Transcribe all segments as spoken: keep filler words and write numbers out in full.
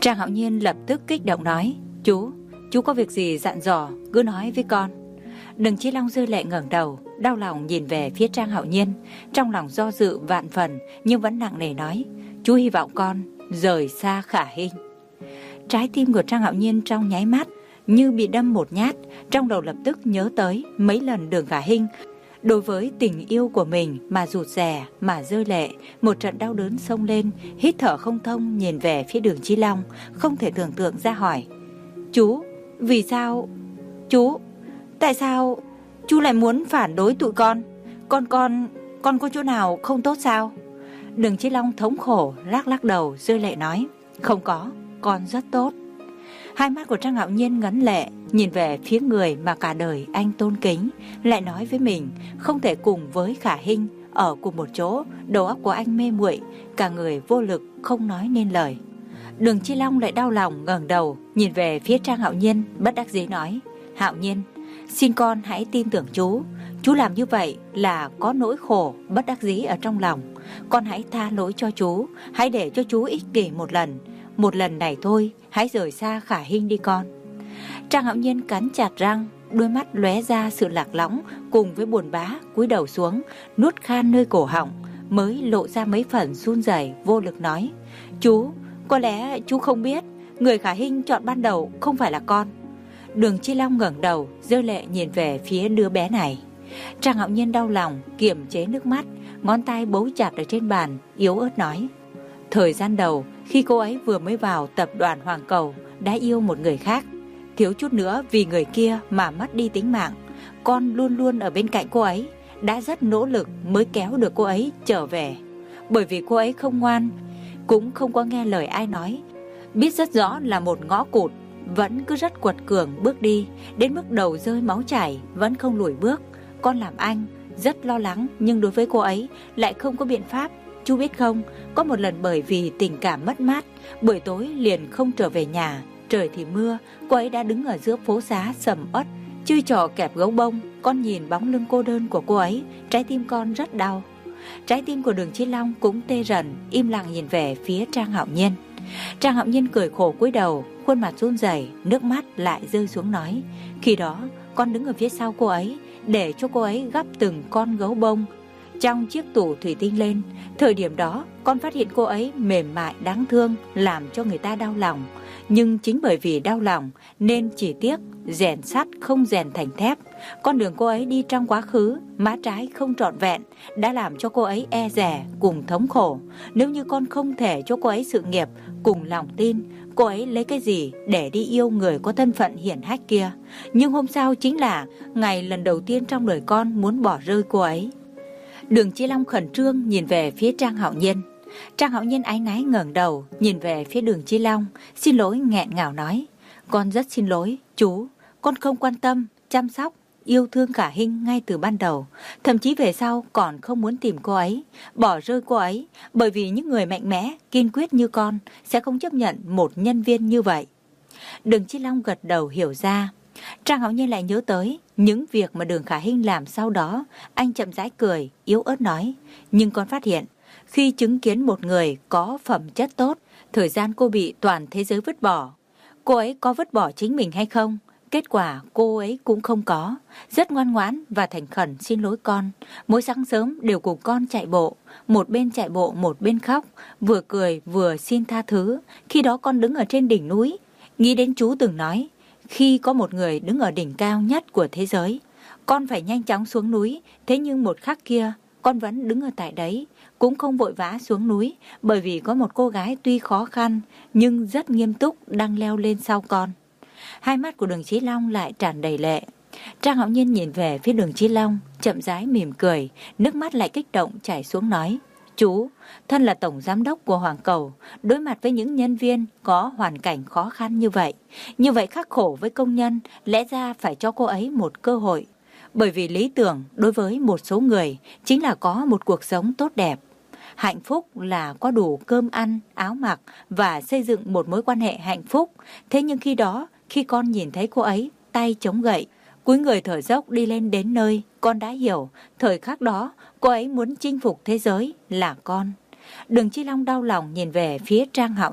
Trang Hạo Nhiên lập tức kích động nói: Chú, chú có việc gì dặn dò cứ nói với con. Đường Chí Long rơi lệ ngẩng đầu, đau lòng nhìn về phía Trang Hạo Nhiên, trong lòng do dự vạn phần nhưng vẫn nặng nề nói: Chú hy vọng con rời xa Khả Hinh. Trái tim của Trang Hạo Nhiên trong nháy mắt như bị đâm một nhát, trong đầu lập tức nhớ tới mấy lần Đường Khả Hinh đối với tình yêu của mình mà rụt rè, mà rơi lệ. Một trận đau đớn xông lên, hít thở không thông nhìn về phía Đường Chí Long, không thể tưởng tượng ra hỏi: Chú, vì sao? Chú, tại sao chú lại muốn phản đối tụi con? Con con, con có chỗ nào không tốt sao? Đường Chí Long thống khổ lắc lắc đầu, rơi lệ nói: Không có, con rất tốt. Hai mắt của Trang Hạo Nhiên ngấn lệ, nhìn về phía người mà cả đời anh tôn kính, lại nói với mình không thể cùng với Khả Hinh ở cùng một chỗ. Đầu óc của anh mê muội, cả người vô lực không nói nên lời. Đường Chí Long lại đau lòng ngẩng đầu nhìn về phía Trang Hạo Nhiên, bất đắc dĩ nói: Hạo Nhiên, xin con hãy tin tưởng chú. Chú làm như vậy là có nỗi khổ bất đắc dĩ ở trong lòng. Con hãy tha lỗi cho chú, hãy để cho chú ích kỷ một lần. Một lần này thôi, hãy rời xa Khả Hinh đi con. Trang Hạo Nhiên cắn chặt răng, đôi mắt lóe ra sự lạc lõng cùng với buồn bã, cúi đầu xuống, nuốt khan nơi cổ họng, mới lộ ra mấy phần run rẩy vô lực nói: Chú, có lẽ chú không biết, người Khả Hinh chọn ban đầu không phải là con. Đường Chí Long ngẩng đầu, rơi lệ nhìn về phía đứa bé này. Trang Hạo Nhiên đau lòng, kiềm chế nước mắt, ngón tay bấu chặt ở trên bàn, yếu ớt nói: Thời gian đầu, khi cô ấy vừa mới vào tập đoàn Hoàng Cầu, đã yêu một người khác. Thiếu chút nữa vì người kia mà mất đi tính mạng. Con luôn luôn ở bên cạnh cô ấy, đã rất nỗ lực mới kéo được cô ấy trở về. Bởi vì cô ấy không ngoan, cũng không có nghe lời ai nói, biết rất rõ là một ngõ cụt, vẫn cứ rất quật cường bước đi, đến mức đầu rơi máu chảy vẫn không lùi bước. Con làm anh rất lo lắng, nhưng đối với cô ấy lại không có biện pháp. Chú biết không, có một lần bởi vì tình cảm mất mát, buổi tối liền không trở về nhà. Trời thì mưa, cô ấy đã đứng ở giữa phố xá sầm uất, chơi trò kẹp gấu bông. Con nhìn bóng lưng cô đơn của cô ấy, trái tim con rất đau. Trái tim của Đường Chí Long cũng tê rần, im lặng nhìn về phía Trang Hạo Nhiên. Trang Hạo Nhiên cười khổ cúi đầu, khuôn mặt run rẩy, nước mắt lại rơi xuống nói: Khi đó con đứng ở phía sau cô ấy, để cho cô ấy gắp từng con gấu bông trong chiếc tủ thủy tinh lên. Thời điểm đó con phát hiện cô ấy mềm mại đáng thương, làm cho người ta đau lòng. Nhưng chính bởi vì đau lòng nên chỉ tiếc rèn sắt không rèn thành thép. Con đường cô ấy đi trong quá khứ, má trái không trọn vẹn, đã làm cho cô ấy e dè cùng thống khổ. Nếu như con không thể cho cô ấy sự nghiệp cùng lòng tin, cô ấy lấy cái gì để đi yêu người có thân phận hiển hách kia? Nhưng hôm sau chính là ngày lần đầu tiên trong đời con muốn bỏ rơi cô ấy. Đường Chí Long khẩn trương nhìn về phía Trang Hạo Nhiên. Trang Hạo Nhiên áy náy ngẩng đầu nhìn về phía Đường Chí Long, xin lỗi nghẹn ngào nói: Con rất xin lỗi chú, con không quan tâm, chăm sóc, yêu thương Khả Hinh ngay từ ban đầu. Thậm chí về sau còn không muốn tìm cô ấy, bỏ rơi cô ấy. Bởi vì những người mạnh mẽ, kiên quyết như con sẽ không chấp nhận một nhân viên như vậy. Đường Chí Long gật đầu hiểu ra. Trang Hạo Nhiên lại nhớ tới những việc mà Đường Khả Hinh làm sau đó. Anh chậm rãi cười, yếu ớt nói: Nhưng con phát hiện, khi chứng kiến một người có phẩm chất tốt, thời gian cô bị toàn thế giới vứt bỏ, cô ấy có vứt bỏ chính mình hay không? Kết quả cô ấy cũng không có. Rất ngoan ngoãn và thành khẩn xin lỗi con. Mỗi sáng sớm đều cùng con chạy bộ, một bên chạy bộ một bên khóc, vừa cười vừa xin tha thứ. Khi đó con đứng ở trên đỉnh núi, nghĩ đến chú từng nói, khi có một người đứng ở đỉnh cao nhất của thế giới, con phải nhanh chóng xuống núi. Thế nhưng một khắc kia, con vẫn đứng ở tại đấy, cũng không vội vã xuống núi, bởi vì có một cô gái tuy khó khăn nhưng rất nghiêm túc đang leo lên sau con. Hai mắt của Đường Chí Long lại tràn đầy lệ. Trang Hạo Nhiên nhìn về phía Đường Chí Long, chậm rãi mỉm cười, nước mắt lại kích động chảy xuống nói: Chú, thân là tổng giám đốc của Hoàng Cầu, đối mặt với những nhân viên có hoàn cảnh khó khăn như vậy, như vậy khắc khổ với công nhân, lẽ ra phải cho cô ấy một cơ hội. Bởi vì lý tưởng đối với một số người chính là có một cuộc sống tốt đẹp. Hạnh phúc là có đủ cơm ăn, áo mặc và xây dựng một mối quan hệ hạnh phúc. Thế nhưng khi đó, khi con nhìn thấy cô ấy tay chống gậy, cúi người thở dốc đi lên đến nơi, con đã hiểu thời khắc đó cô ấy muốn chinh phục thế giới là con. Đường Chí Long đau lòng nhìn về phía Trang Hạo Nhiên.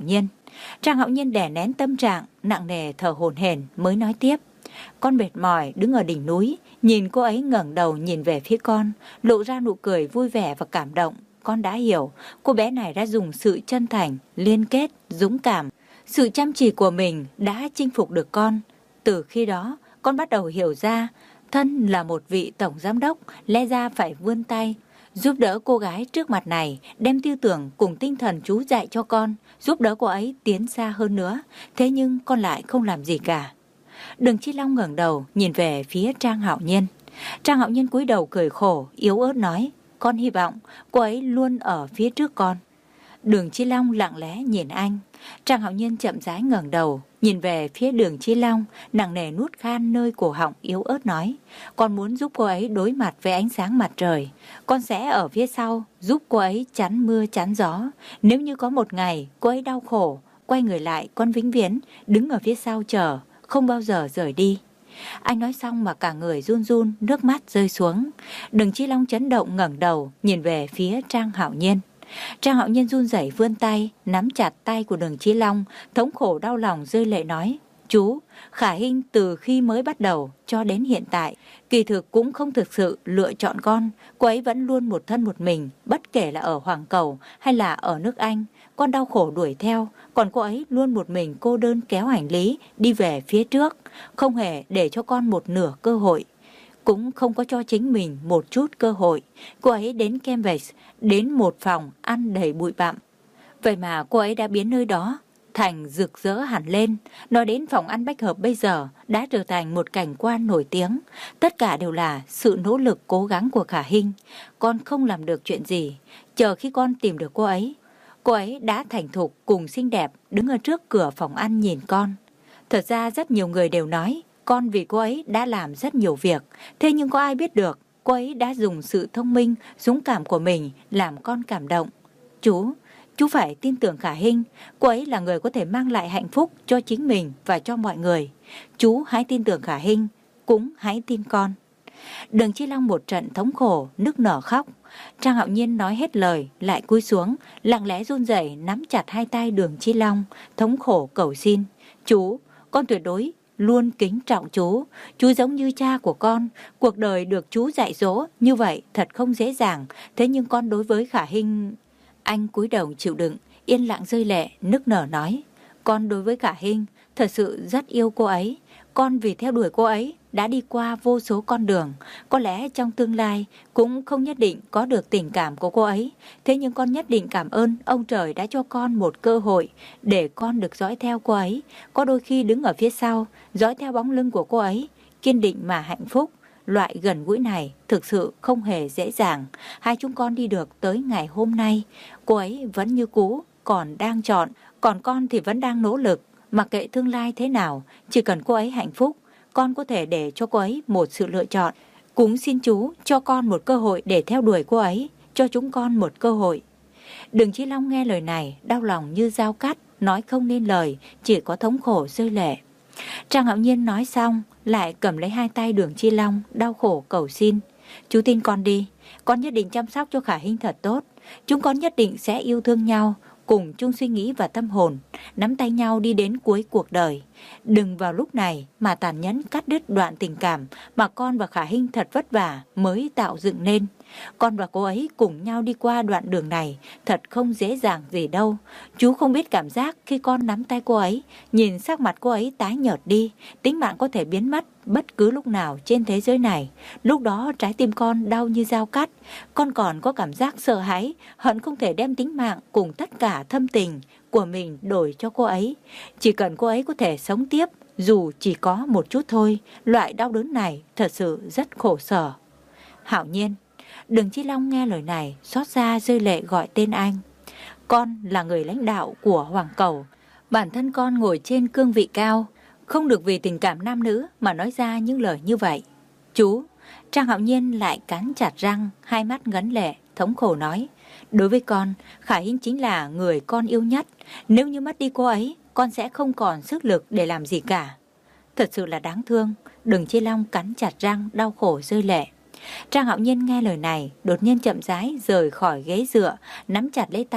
Trang Hạo Nhiên đè nén tâm trạng, nặng nề thở hổn hển mới nói tiếp. Con mệt mỏi đứng ở đỉnh núi, nhìn cô ấy ngẩng đầu nhìn về phía con, lộ ra nụ cười vui vẻ và cảm động. Con đã hiểu, cô bé này đã dùng sự chân thành, liên kết, dũng cảm, sự chăm chỉ của mình đã chinh phục được con. Từ khi đó, con bắt đầu hiểu ra, thân là một vị tổng giám đốc, lẽ ra phải vươn tay, giúp đỡ cô gái trước mặt này, đem tư tưởng cùng tinh thần chú dạy cho con, giúp đỡ cô ấy tiến xa hơn nữa. Thế nhưng con lại không làm gì cả. Đường Chi Long ngẩng đầu nhìn về phía Trang Hạo Nhiên. Trang Hạo Nhiên cúi đầu cười khổ, yếu ớt nói, con hy vọng cô ấy luôn ở phía trước con. Đường Chi Long lặng lẽ nhìn anh. Trang Hạo Nhiên chậm rãi ngẩng đầu, nhìn về phía Đường Chi Long, nặng nề nuốt khan nơi cổ họng, yếu ớt nói, con muốn giúp cô ấy đối mặt với ánh sáng mặt trời. Con sẽ ở phía sau, giúp cô ấy chắn mưa chắn gió. Nếu như có một ngày cô ấy đau khổ, quay người lại, con vĩnh viễn đứng ở phía sau chờ, không bao giờ rời đi. Anh nói xong mà cả người run run, nước mắt rơi xuống. Đường Chi Long chấn động ngẩng đầu, nhìn về phía Trang Hạo Nhiên. Trang Hạo Nhiên run rẩy vươn tay, nắm chặt tay của Đường Chi Long, thống khổ đau lòng rơi lệ nói, chú, Khả Hinh từ khi mới bắt đầu cho đến hiện tại, kỳ thực cũng không thực sự lựa chọn con. Cô ấy vẫn luôn một thân một mình, bất kể là ở Hoàng Cầu hay là ở nước Anh. Con đau khổ đuổi theo, còn cô ấy luôn một mình cô đơn kéo hành lý đi về phía trước, không hề để cho con một nửa cơ hội, cũng không có cho chính mình một chút cơ hội. Cô ấy đến Cambridge, đến một phòng ăn đầy bụi bặm. Vậy mà cô ấy đã biến nơi đó thành rực rỡ hẳn lên. Nói đến phòng ăn Bách Hợp bây giờ đã trở thành một cảnh quan nổi tiếng. Tất cả đều là sự nỗ lực cố gắng của Khả Hinh. Con không làm được chuyện gì. Chờ khi con tìm được cô ấy, cô ấy đã thành thục cùng xinh đẹp đứng ở trước cửa phòng ăn nhìn con. Thật ra rất nhiều người đều nói con vì cô ấy đã làm rất nhiều việc. Thế nhưng có ai biết được cô ấy đã dùng sự thông minh, dũng cảm của mình làm con cảm động. Chú, chú phải tin tưởng Khả Hinh. Cô ấy là người có thể mang lại hạnh phúc cho chính mình và cho mọi người. Chú hãy tin tưởng Khả Hinh, cũng hãy tin con. Đường Chi Long một trận thống khổ, nức nở khóc. Trang Hạo Nhiên nói hết lời, lại cúi xuống, lặng lẽ run rẩy nắm chặt hai tay Đường Chi Long, thống khổ cầu xin. Chú, con tuyệt đối luôn kính trọng chú. Chú giống như cha của con. Cuộc đời được chú dạy dỗ như vậy thật không dễ dàng. Thế nhưng con đối với Khả Hinh... Anh cúi đầu chịu đựng, yên lặng rơi lệ, nức nở nói. Con đối với Khả Hinh thật sự rất yêu cô ấy. Con vì theo đuổi cô ấy đã đi qua vô số con đường. Có lẽ trong tương lai cũng không nhất định có được tình cảm của cô ấy. Thế nhưng con nhất định cảm ơn ông trời đã cho con một cơ hội để con được dõi theo cô ấy. Có đôi khi đứng ở phía sau, dõi theo bóng lưng của cô ấy, kiên định mà hạnh phúc. Loại gần gũi này thực sự không hề dễ dàng. Hai chúng con đi được tới ngày hôm nay. Cô ấy vẫn như cũ, còn đang chọn. Còn con thì vẫn đang nỗ lực. Mặc kệ tương lai thế nào, chỉ cần cô ấy hạnh phúc, con có thể để cho cô ấy một sự lựa chọn. Cũng xin chú cho con một cơ hội để theo đuổi cô ấy, cho chúng con một cơ hội. Đường Chi Long nghe lời này, đau lòng như dao cắt, nói không nên lời, chỉ có thống khổ rơi lệ. Trang Hạo Nhiên nói xong, lại cầm lấy hai tay Đường Chi Long, đau khổ cầu xin. Chú tin con đi, con nhất định chăm sóc cho Khả Hinh thật tốt. Chúng con nhất định sẽ yêu thương nhau, cùng chung suy nghĩ và tâm hồn, nắm tay nhau đi đến cuối cuộc đời. Đừng vào lúc này mà tàn nhẫn cắt đứt đoạn tình cảm mà con và Khả Hinh thật vất vả mới tạo dựng nên. Con và cô ấy cùng nhau đi qua đoạn đường này thật không dễ dàng gì đâu. Chú không biết cảm giác khi con nắm tay cô ấy, nhìn sắc mặt cô ấy tái nhợt đi, tính mạng có thể biến mất bất cứ lúc nào trên thế giới này. Lúc đó trái tim con đau như dao cắt. Con còn có cảm giác sợ hãi, hận không thể đem tính mạng cùng tất cả thâm tình của mình đổi cho cô ấy. Chỉ cần cô ấy có thể sống tiếp, dù chỉ có một chút thôi, loại đau đớn này thật sự rất khổ sở. Hạo Nhiên. Đường Chi Long nghe lời này, xót xa rơi lệ gọi tên anh. Con là người lãnh đạo của Hoàng Cầu. Bản thân con ngồi trên cương vị cao, không được vì tình cảm nam nữ mà nói ra những lời như vậy. Chú, Trang Hạo Nhiên lại cắn chặt răng, hai mắt ngấn lệ, thống khổ nói. Đối với con, Khả Hinh chính là người con yêu nhất. Nếu như mất đi cô ấy, con sẽ không còn sức lực để làm gì cả. Thật sự là đáng thương. Đường Chi Long cắn chặt răng, đau khổ rơi lệ. Trang Hạo Nhiên nghe lời này, đột nhiên chậm rãi rời khỏi ghế dựa, nắm chặt lấy tay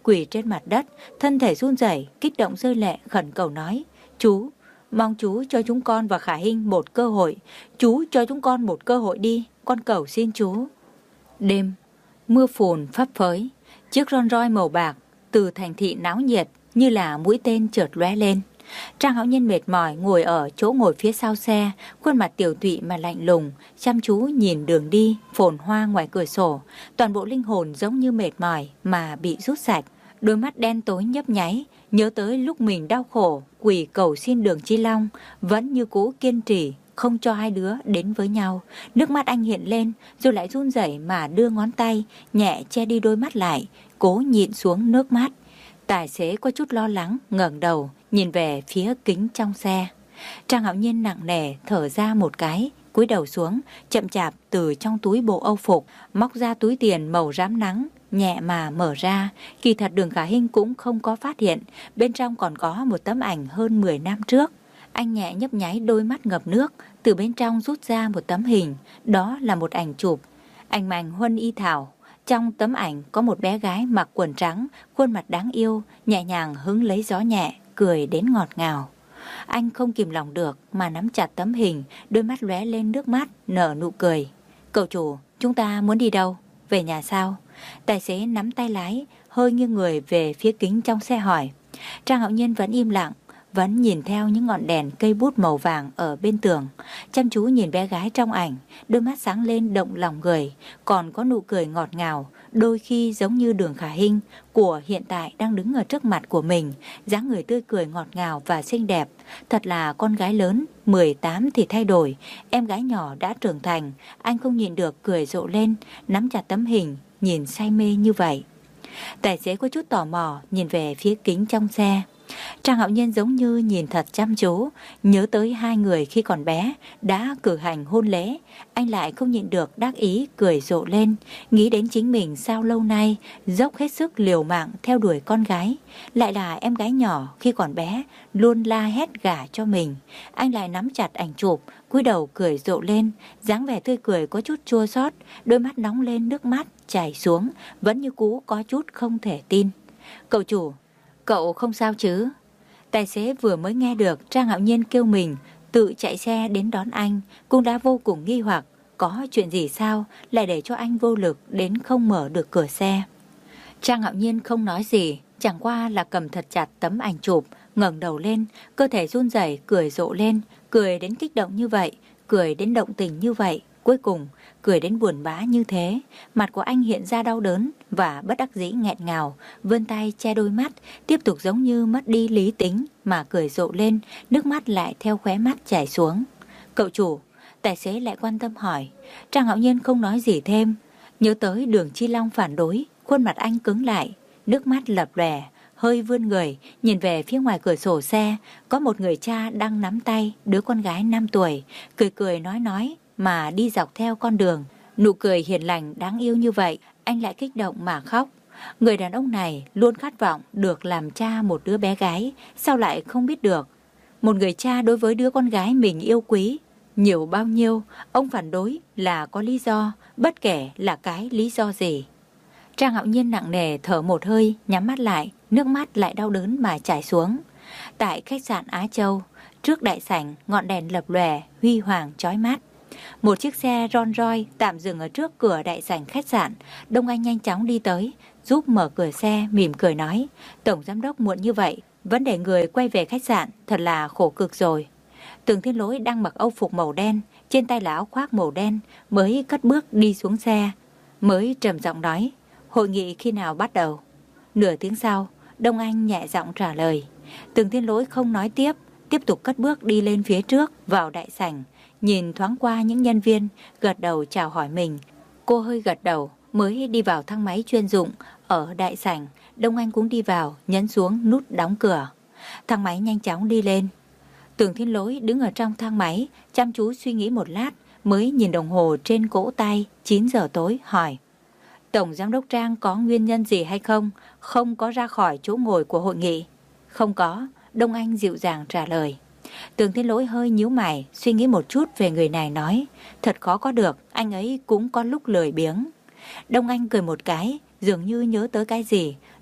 quỳ trên mặt đất, thân thể run rẩy, kích động rơi lệ, khẩn cầu nói: Chú, mong chú cho chúng con và Khả Hinh một cơ hội. Chú cho chúng con một cơ hội đi, con cầu xin chú. Đêm, mưa phùn phấp phới, chiếc Rolls Royce màu bạc từ thành thị náo nhiệt như là mũi tên chợt lóe lên. Trang Hạo Nhiên mệt mỏi ngồi ở chỗ ngồi phía sau xe, khuôn mặt tiều tụy mà lạnh lùng, chăm chú nhìn đường đi phồn hoa ngoài cửa sổ. Toàn bộ linh hồn giống như mệt mỏi mà bị rút sạch. Đôi mắt đen tối nhấp nháy, nhớ tới lúc mình đau khổ quỳ cầu xin Đường Chi Long, vẫn như cũ kiên trì không cho hai đứa đến với nhau. Nước mắt anh hiện lên, rồi lại run rẩy mà đưa ngón tay nhẹ che đi đôi mắt lại, cố nhịn xuống nước mắt. Tài xế có chút lo lắng ngẩng đầu nhìn về phía kính trong xe. Trang Hạo Nhiên nặng nề thở ra một cái, cúi đầu xuống, chậm chạp từ trong túi bộ âu phục móc ra túi tiền màu rám nắng, nhẹ mà mở ra. Kỳ thật Đường Khả Hinh cũng không có phát hiện, bên trong còn có một tấm ảnh hơn mười năm trước. Anh nhẹ nhấp nháy đôi mắt ngập nước, từ bên trong rút ra một tấm hình, đó là một ảnh chụp. Ảnh mảnh Huân Y Thảo. Trong tấm ảnh có một bé gái mặc quần trắng, khuôn mặt đáng yêu, nhẹ nhàng hứng lấy gió nhẹ, cười đến ngọt ngào. Anh không kìm lòng được mà nắm chặt tấm hình, đôi mắt lóe lên nước mắt, nở nụ cười. Cậu chủ, chúng ta muốn đi đâu? Về nhà sao? Tài xế nắm tay lái, hơi nghiêng người về phía kính trong xe hỏi. Trang Hạo Nhiên vẫn im lặng, vẫn nhìn theo những ngọn đèn cây bút màu vàng ở bên tường, chăm chú nhìn bé gái trong ảnh, đôi mắt sáng lên động lòng người, còn có nụ cười ngọt ngào, đôi khi giống như Đường Khả Hinh của hiện tại đang đứng ở trước mặt của mình, dáng người tươi cười ngọt ngào và xinh đẹp. Thật là con gái lớn, mười tám thì thay đổi, em gái nhỏ đã trưởng thành. Anh không nhịn được cười rộ lên, nắm chặt tấm hình, nhìn say mê như vậy. Tài xế có chút tò mò nhìn về phía kính trong xe. Trang Hạo Nhiên giống như nhìn thật chăm chú, nhớ tới hai người khi còn bé đã cử hành hôn lễ. Anh lại không nhịn được đắc ý cười rộ lên, nghĩ đến chính mình sao lâu nay dốc hết sức liều mạng theo đuổi con gái, lại là em gái nhỏ khi còn bé luôn la hét gả cho mình. Anh lại nắm chặt ảnh chụp, cúi đầu cười rộ lên, dáng vẻ tươi cười có chút chua xót, đôi mắt nóng lên, nước mắt chảy xuống, vẫn như cũ có chút không thể tin. Cậu chủ, cậu không sao chứ? Tài xế vừa mới nghe được Trang Hạo Nhiên kêu mình tự chạy xe đến đón anh, cũng đã vô cùng nghi hoặc, có chuyện gì sao lại để cho anh vô lực đến không mở được cửa xe. Trang Hạo Nhiên không nói gì, chẳng qua là cầm thật chặt tấm ảnh chụp, ngẩng đầu lên, cơ thể run rẩy cười rộ lên, cười đến kích động như vậy, cười đến động tình như vậy, cuối cùng cười đến buồn bã như thế. Mặt của anh hiện ra đau đớn và bất đắc dĩ nghẹn ngào, vươn tay che đôi mắt, tiếp tục giống như mất đi lý tính mà cười rộ lên, nước mắt lại theo khóe mắt chảy xuống. Cậu chủ, tài xế lại quan tâm hỏi. Trang Hạo Nhiên không nói gì thêm, nhớ tới Đường Chi Long phản đối, khuôn mặt anh cứng lại, nước mắt lập lòe, hơi vươn người nhìn về phía ngoài cửa sổ xe, có một người cha đang nắm tay đứa con gái năm tuổi, cười cười nói nói mà đi dọc theo con đường. Nụ cười hiền lành đáng yêu như vậy, anh lại kích động mà khóc. Người đàn ông này luôn khát vọng được làm cha một đứa bé gái, sao lại không biết được một người cha đối với đứa con gái mình yêu quý nhiều bao nhiêu, ông phản đối là có lý do, bất kể là cái lý do gì. Trang Hạo Nhiên nặng nề thở một hơi, nhắm mắt lại, nước mắt lại đau đớn mà chảy xuống. Tại khách sạn Á Châu, trước đại sảnh, ngọn đèn lập lòe, huy hoàng chói mắt. Một chiếc xe Rolls Royce tạm dừng ở trước cửa đại sảnh khách sạn. Đông Anh nhanh chóng đi tới, giúp mở cửa xe, mỉm cười nói: Tổng giám đốc muộn như vậy vẫn để người quay về khách sạn, thật là khổ cực rồi. Tường Thiên Lỗi đang mặc âu phục màu đen, trên tay là áo khoác màu đen, mới cất bước đi xuống xe, mới trầm giọng nói: Hội nghị khi nào bắt đầu? Nửa tiếng sau, Đông Anh nhẹ giọng trả lời. Tường Thiên Lỗi không nói tiếp, tiếp tục cất bước đi lên phía trước vào đại sảnh, nhìn thoáng qua những nhân viên, gật đầu chào hỏi mình. Cô hơi gật đầu mới đi vào thang máy chuyên dụng ở đại sảnh. Đông Anh cũng đi vào, nhấn xuống nút đóng cửa. Thang máy nhanh chóng đi lên. Tường Thiên Lỗi đứng ở trong thang máy, chăm chú suy nghĩ một lát, mới nhìn đồng hồ trên cổ tay, chín giờ tối, hỏi: Tổng giám đốc Trang có nguyên nhân gì hay không? Không có ra khỏi chỗ ngồi của hội nghị? Không có, Đông Anh dịu dàng trả lời. Tường Thiên Lỗi hơi nhíu mày, suy nghĩ một chút về người này nói: Thật khó có được, anh ấy cũng có lúc lười biếng. Đông Anh cười một cái, dường như nhớ tới cái gì,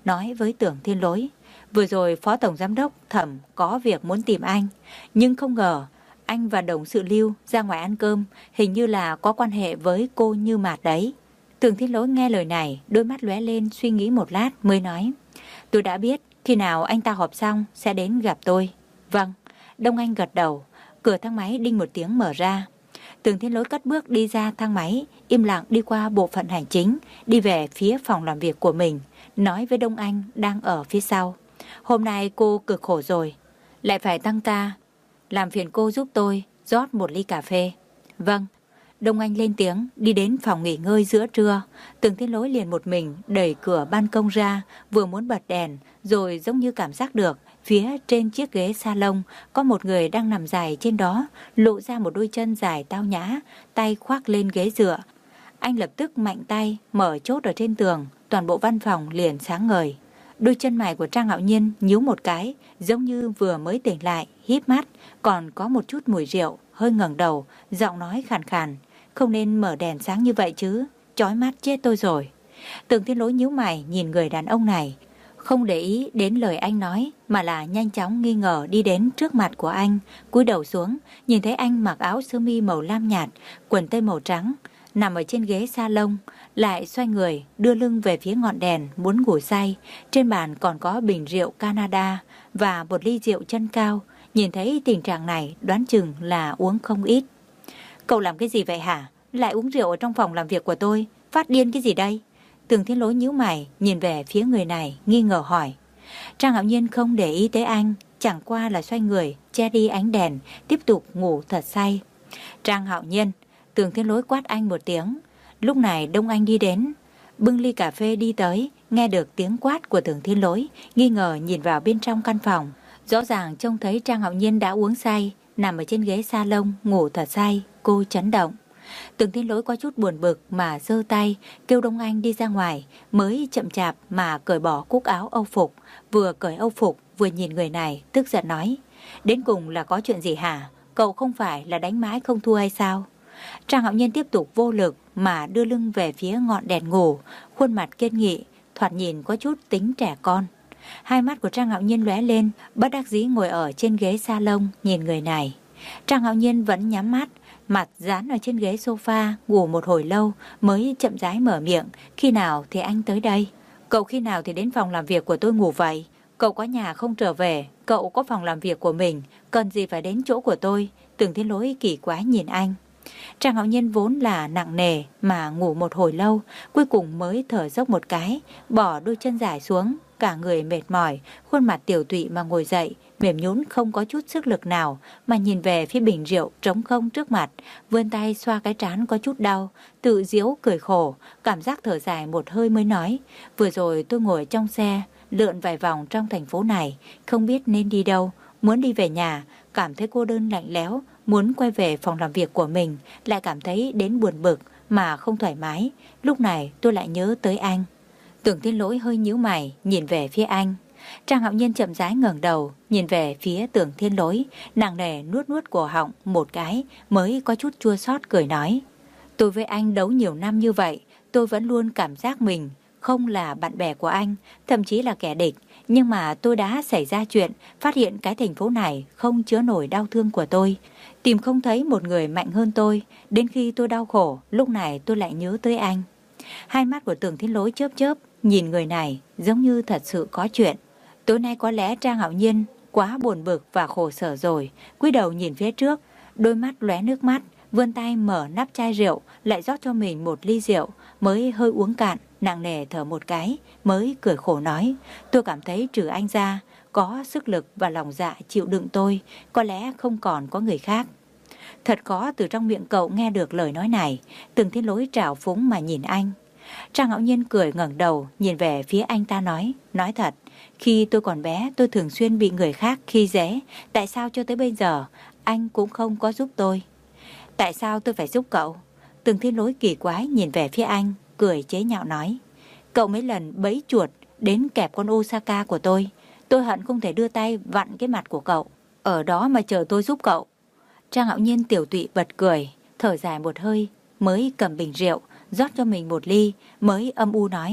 nói với Tưởng Thiên Lỗi. Vừa rồi Phó Tổng Giám đốc Thẩm có việc muốn tìm anh, nhưng không ngờ anh và đồng sự Lưu ra ngoài ăn cơm, hình như là có quan hệ với cô Như Mạt đấy. Tưởng Thiên Lỗi nghe lời này, đôi mắt lóe lên suy nghĩ một lát mới nói. Tôi đã biết, khi nào anh ta họp xong sẽ đến gặp tôi. Vâng. Đông Anh gật đầu. Cửa thang máy đinh một tiếng mở ra. Tưởng Thiên Lỗi cất bước đi ra thang máy, im lặng đi qua bộ phận hành chính, đi về phía phòng làm việc của mình, nói với Đông Anh đang ở phía sau. Hôm nay cô cực khổ rồi, lại phải tăng ca. Làm phiền cô giúp tôi rót một ly cà phê. Vâng. Đông Anh lên tiếng, đi đến phòng nghỉ ngơi giữa trưa. Tưởng Thiên Lỗi liền một mình đẩy cửa ban công ra, vừa muốn bật đèn, rồi giống như cảm giác được phía trên chiếc ghế salon có một người đang nằm dài trên đó, lộ ra một đôi chân dài tao nhã, tay khoác lên ghế dựa. Anh lập tức mạnh tay mở chốt ở trên tường, toàn bộ văn phòng liền sáng ngời. Đôi chân mày của Trang Hạo Nhiên nhíu một cái, giống như vừa mới tỉnh lại, híp mắt, còn có một chút mùi rượu, hơi ngẩng đầu, giọng nói khàn khàn. Không nên mở đèn sáng như vậy chứ, chói mắt chết tôi rồi. Tưởng Thiên Lỗi nhíu mày nhìn người đàn ông này, không để ý đến lời anh nói, mà là nhanh chóng nghi ngờ đi đến trước mặt của anh, cúi đầu xuống, nhìn thấy anh mặc áo sơ mi màu lam nhạt, quần tây màu trắng, nằm ở trên ghế salon, lại xoay người, đưa lưng về phía ngọn đèn, muốn ngủ say. Trên bàn còn có bình rượu Canada và một ly rượu chân cao. Nhìn thấy tình trạng này, đoán chừng là uống không ít. Cậu làm cái gì vậy hả? Lại uống rượu ở trong phòng làm việc của tôi, phát điên cái gì đây? Tưởng Thiên Lỗi nhíu mày, nhìn về phía người này, nghi ngờ hỏi. Trang Hạo Nhiên không để ý tới anh, chẳng qua là xoay người, che đi ánh đèn, tiếp tục ngủ thật say. Trang Hạo Nhiên, Tưởng Thiên Lỗi quát anh một tiếng. Lúc này Đông Anh đi đến, bưng ly cà phê đi tới, nghe được tiếng quát của Tưởng Thiên Lỗi, nghi ngờ nhìn vào bên trong căn phòng. Rõ ràng trông thấy Trang Hạo Nhiên đã uống say, nằm ở trên ghế salon, ngủ thật say, cô chấn động. Tưởng Thiên Lỗi có chút buồn bực mà giơ tay kêu Đông Anh đi ra ngoài, mới chậm chạp mà cởi bỏ cúc áo âu phục, vừa cởi âu phục vừa nhìn người này, tức giận nói. Đến cùng là có chuyện gì hả? Cậu không phải là đánh mãi không thua hay sao? Trang Hạo Nhiên tiếp tục vô lực mà đưa lưng về phía ngọn đèn ngủ, khuôn mặt kiên nghị, thoạt nhìn có chút tính trẻ con. Hai mắt của Trang Hạo Nhiên lóe lên, bất đắc dĩ ngồi ở trên ghế salon nhìn người này. Trang Hạo Nhiên vẫn nhắm mắt, mặt dán ở trên ghế sofa, ngủ một hồi lâu mới chậm rãi mở miệng. Khi nào thì anh tới đây? Cậu khi nào thì đến phòng làm việc của tôi ngủ vậy? Cậu có nhà không trở về, cậu có phòng làm việc của mình, cần gì phải đến chỗ của tôi? Tưởng Thiên Lỗi kỳ quái nhìn anh. Trang Hạo Nhiên vốn là nặng nề mà ngủ một hồi lâu, cuối cùng mới thở dốc một cái, bỏ đôi chân dài xuống, cả người mệt mỏi, khuôn mặt tiểu tụy mà ngồi dậy, mềm nhũn không có chút sức lực nào, mà nhìn về phía bình rượu trống không trước mặt, vươn tay xoa cái trán có chút đau, tự giễu cười khổ, cảm giác thở dài một hơi mới nói, vừa rồi tôi ngồi trong xe, lượn vài vòng trong thành phố này, không biết nên đi đâu, muốn đi về nhà, cảm thấy cô đơn lạnh lẽo, muốn quay về phòng làm việc của mình, lại cảm thấy đến buồn bực mà không thoải mái. Lúc này tôi lại nhớ tới anh. Tưởng Thiên Lỗi hơi nhíu mày, nhìn về phía anh. Trang Hạo Nhiên chậm rãi ngẩng đầu, nhìn về phía Tưởng Thiên Lỗi, nặng nề nuốt nuốt cổ họng một cái, mới có chút chua xót cười nói. Tôi với anh đấu nhiều năm như vậy, tôi vẫn luôn cảm giác mình không là bạn bè của anh, thậm chí là kẻ địch. Nhưng mà tôi đã xảy ra chuyện, phát hiện cái thành phố này không chứa nổi đau thương của tôi. Tìm không thấy một người mạnh hơn tôi. Đến khi tôi đau khổ, lúc này tôi lại nhớ tới anh. Hai mắt của Tưởng Thiên Lỗi chớp chớp, nhìn người này giống như thật sự có chuyện. Tối nay có lẽ Trang Hạo Nhiên quá buồn bực và khổ sở rồi. Cúi đầu nhìn phía trước, đôi mắt lóe nước mắt, vươn tay mở nắp chai rượu, lại rót cho mình một ly rượu, mới hơi uống cạn, nặng nề thở một cái, mới cười khổ nói. Tôi cảm thấy trừ anh ra, có sức lực và lòng dạ chịu đựng tôi, có lẽ không còn có người khác. Thật khó từ trong miệng cậu nghe được lời nói này. Tưởng Thiên Lỗi trào phúng mà nhìn anh. Trang Hạo Nhiên cười ngẩng đầu, nhìn về phía anh ta nói. Nói thật, khi tôi còn bé tôi thường xuyên bị người khác khi dễ. Tại sao cho tới bây giờ anh cũng không có giúp tôi? Tại sao tôi phải giúp cậu? Tưởng Thiên Lỗi kỳ quái nhìn về phía anh, cười chế nhạo nói. Cậu mấy lần bẫy chuột đến kẹp con Osaka của tôi, tôi hận không thể đưa tay vặn cái mặt của cậu, ở đó mà chờ tôi giúp cậu. Trang Hạo Nhiên tiểu tụy bật cười, thở dài một hơi, mới cầm bình rượu, rót cho mình một ly, mới âm u nói.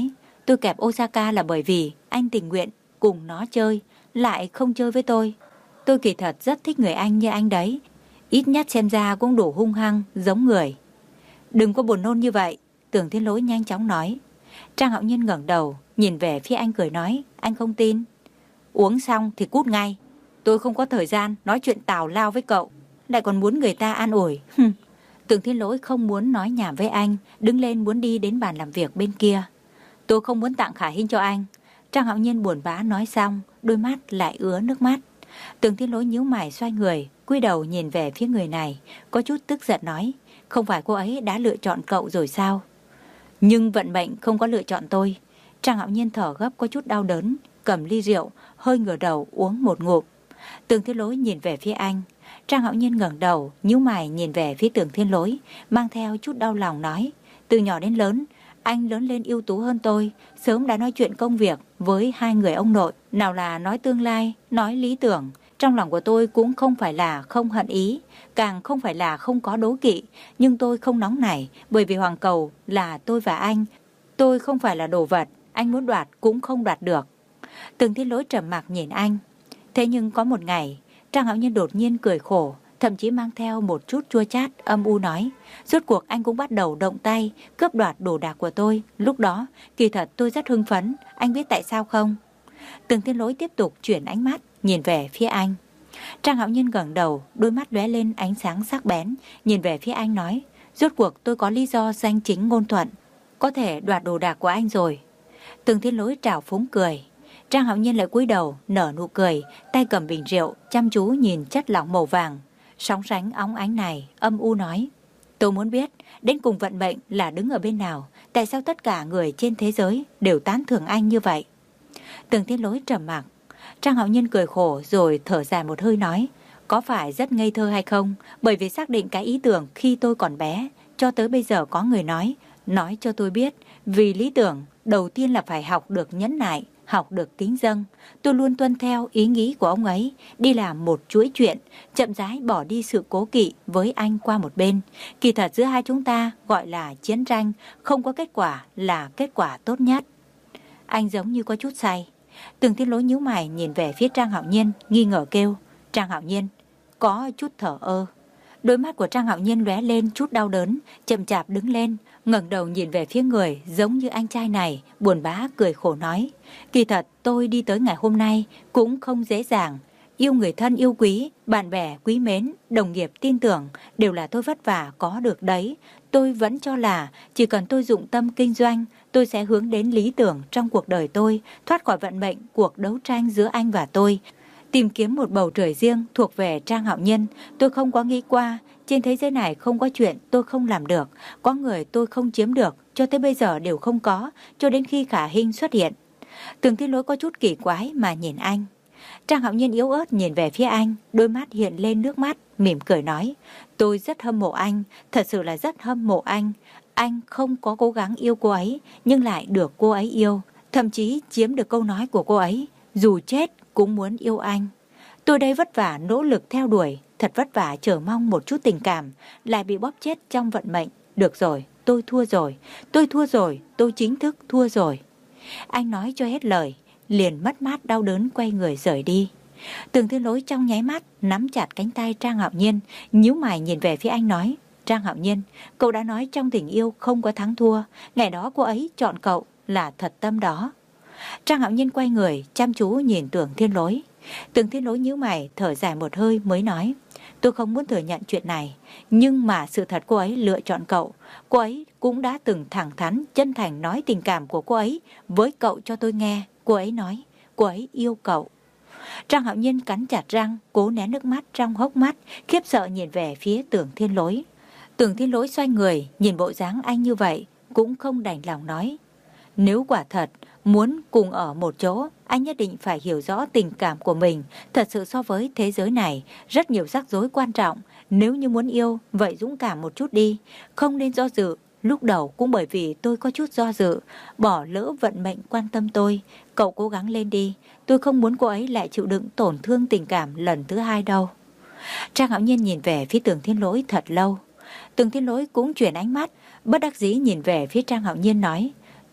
Tôi kẹp Osaka là bởi vì anh tình nguyện cùng nó chơi, lại không chơi với tôi. Tôi kỳ thật rất thích người anh như anh đấy. Ít nhất xem ra cũng đủ hung hăng, giống người. Đừng có buồn nôn như vậy, Tưởng Thiên Lỗi nhanh chóng nói. Trang Hạo Nhiên ngẩng đầu, nhìn về phía anh cười nói, anh không tin. Uống xong thì cút ngay. Tôi không có thời gian nói chuyện tào lao với cậu, lại còn muốn người ta an ủi. Tưởng Thiên Lỗi không muốn nói nhảm với anh, đứng lên muốn đi đến bàn làm việc bên kia. Tôi không muốn tặng Khả Hinh cho anh. Trang Hạo Nhiên buồn bã nói xong, đôi mắt lại ứa nước mắt. Tưởng Thiên Lỗi nhíu mày xoay người, cúi đầu nhìn về phía người này, có chút tức giận nói, không phải cô ấy đã lựa chọn cậu rồi sao? Nhưng vận mệnh không có lựa chọn tôi. Trang Hạo Nhiên thở gấp có chút đau đớn, cầm ly rượu, hơi ngửa đầu uống một ngụm. Tưởng Thiên Lỗi nhìn về phía anh. Trang Hạo Nhiên ngẩng đầu, nhíu mày nhìn về phía Tưởng Thiên Lỗi, mang theo chút đau lòng nói, từ nhỏ đến lớn, anh lớn lên ưu tú hơn tôi, sớm đã nói chuyện công việc với hai người ông nội, nào là nói tương lai, nói lý tưởng. Trong lòng của tôi cũng không phải là không hận ý, càng không phải là không có đố kỵ, nhưng tôi không nóng nảy, bởi vì hoàng cầu là tôi và anh. Tôi không phải là đồ vật, anh muốn đoạt cũng không đoạt được. Tưởng Thiên Lỗi trầm mặc nhìn anh. Thế nhưng có một ngày, Trang Hạo Nhiên đột nhiên cười khổ, thậm chí mang theo một chút chua chát, âm u nói, rốt cuộc anh cũng bắt đầu động tay, cướp đoạt đồ đạc của tôi. Lúc đó, kỳ thật tôi rất hưng phấn, anh biết tại sao không? Tưởng Thiên Lỗi tiếp tục chuyển ánh mắt, nhìn về phía anh. Trang Hạo Nhiên ngẩng đầu, đôi mắt lóe lên ánh sáng sắc bén, nhìn về phía anh nói, rốt cuộc tôi có lý do danh chính ngôn thuận, có thể đoạt đồ đạc của anh rồi. Tưởng Thiên Lỗi trào phúng cười. Trang Hạo Nhiên lại cúi đầu, nở nụ cười, tay cầm bình rượu, chăm chú nhìn chất lỏng màu vàng, sóng sánh óng ánh này, âm u nói, tôi muốn biết, đến cùng vận mệnh là đứng ở bên nào, tại sao tất cả người trên thế giới đều tán thưởng anh như vậy? Tưởng Thiên Lỗi trầm mặc. Trang Hạo Nhiên cười khổ rồi thở dài một hơi nói, có phải rất ngây thơ hay không? Bởi vì xác định cái ý tưởng khi tôi còn bé, cho tới bây giờ có người nói, nói cho tôi biết, vì lý tưởng, đầu tiên là phải học được nhẫn nại, học được kính dâng. Tôi luôn tuân theo ý nghĩ của ông ấy, đi làm một chuỗi chuyện, chậm rãi bỏ đi sự cố kỵ với anh qua một bên. Kỳ thật giữa hai chúng ta gọi là chiến tranh, không có kết quả là kết quả tốt nhất. Anh giống như có chút say. Tưởng Thiên Lỗi nhíu mày nhìn về phía Trang Hạo Nhiên, nghi ngờ kêu, Trang Hạo Nhiên, có chút thở ơ. Đôi mắt của Trang Hạo Nhiên lóe lên chút đau đớn, chậm chạp đứng lên, ngẩng đầu nhìn về phía người giống như anh trai này, buồn bã cười khổ nói, kỳ thật tôi đi tới ngày hôm nay cũng không dễ dàng. Yêu người thân yêu quý, bạn bè quý mến, đồng nghiệp tin tưởng đều là tôi vất vả có được đấy. Tôi vẫn cho là chỉ cần tôi dụng tâm kinh doanh, tôi sẽ hướng đến lý tưởng trong cuộc đời tôi, thoát khỏi vận mệnh cuộc đấu tranh giữa anh và tôi, tìm kiếm một bầu trời riêng thuộc về Trang Hạo Nhiên. Tôi không có nghĩ qua, trên thế giới này không có chuyện tôi không làm được, có người tôi không chiếm được, cho tới bây giờ đều không có, cho đến khi Khả Hinh xuất hiện. Tưởng Thiên Lỗi có chút kỳ quái mà nhìn anh. Trang Hạo Nhiên yếu ớt nhìn về phía anh, đôi mắt hiện lên nước mắt, mỉm cười nói, tôi rất hâm mộ anh, thật sự là rất hâm mộ anh. Anh không có cố gắng yêu cô ấy, nhưng lại được cô ấy yêu, thậm chí chiếm được câu nói của cô ấy, dù chết cũng muốn yêu anh. Tôi đây vất vả nỗ lực theo đuổi, thật vất vả chờ mong một chút tình cảm, lại bị bóp chết trong vận mệnh. Được rồi, tôi thua rồi, tôi thua rồi, tôi chính thức thua rồi. Anh nói cho hết lời, liền mất mát đau đớn quay người rời đi. Tưởng Thiên Lỗi trong nháy mắt nắm chặt cánh tay Trang Hạo Nhiên, nhíu mày nhìn về phía anh nói, Trang Hạo Nhiên, cậu đã nói trong tình yêu không có thắng thua, ngày đó cô ấy chọn cậu là thật tâm đó. Trang Hạo Nhiên quay người chăm chú nhìn Tưởng Thiên Lỗi. Tưởng Thiên Lỗi nhíu mày thở dài một hơi mới nói, tôi không muốn thừa nhận chuyện này, nhưng mà sự thật cô ấy lựa chọn cậu. Cô ấy cũng đã từng thẳng thắn chân thành nói tình cảm của cô ấy với cậu cho tôi nghe. Cô ấy nói cô ấy yêu cậu. Trang Hạo Nhiên cắn chặt răng, cố nén nước mắt trong hốc mắt, khiếp sợ nhìn về phía Tưởng Thiên Lỗi. Tưởng Thiên Lỗi xoay người nhìn bộ dáng anh như vậy, cũng không đành lòng nói, nếu quả thật muốn cùng ở một chỗ, anh nhất định phải hiểu rõ tình cảm của mình. Thật sự so với thế giới này, rất nhiều rắc rối quan trọng. Nếu như muốn yêu, vậy dũng cảm một chút đi, không nên do dự. Lúc đầu cũng bởi vì tôi có chút do dự, bỏ lỡ vận mệnh quan tâm tôi. Cậu cố gắng lên đi, tôi không muốn cô ấy lại chịu đựng tổn thương tình cảm lần thứ hai đâu. Trang Hạo Nhiên nhìn về phía Tưởng Thiên Lỗi thật lâu. Tưởng Thiên Lỗi cũng chuyển ánh mắt, bất đắc dĩ nhìn về phía Trang Hạo Nhiên nói,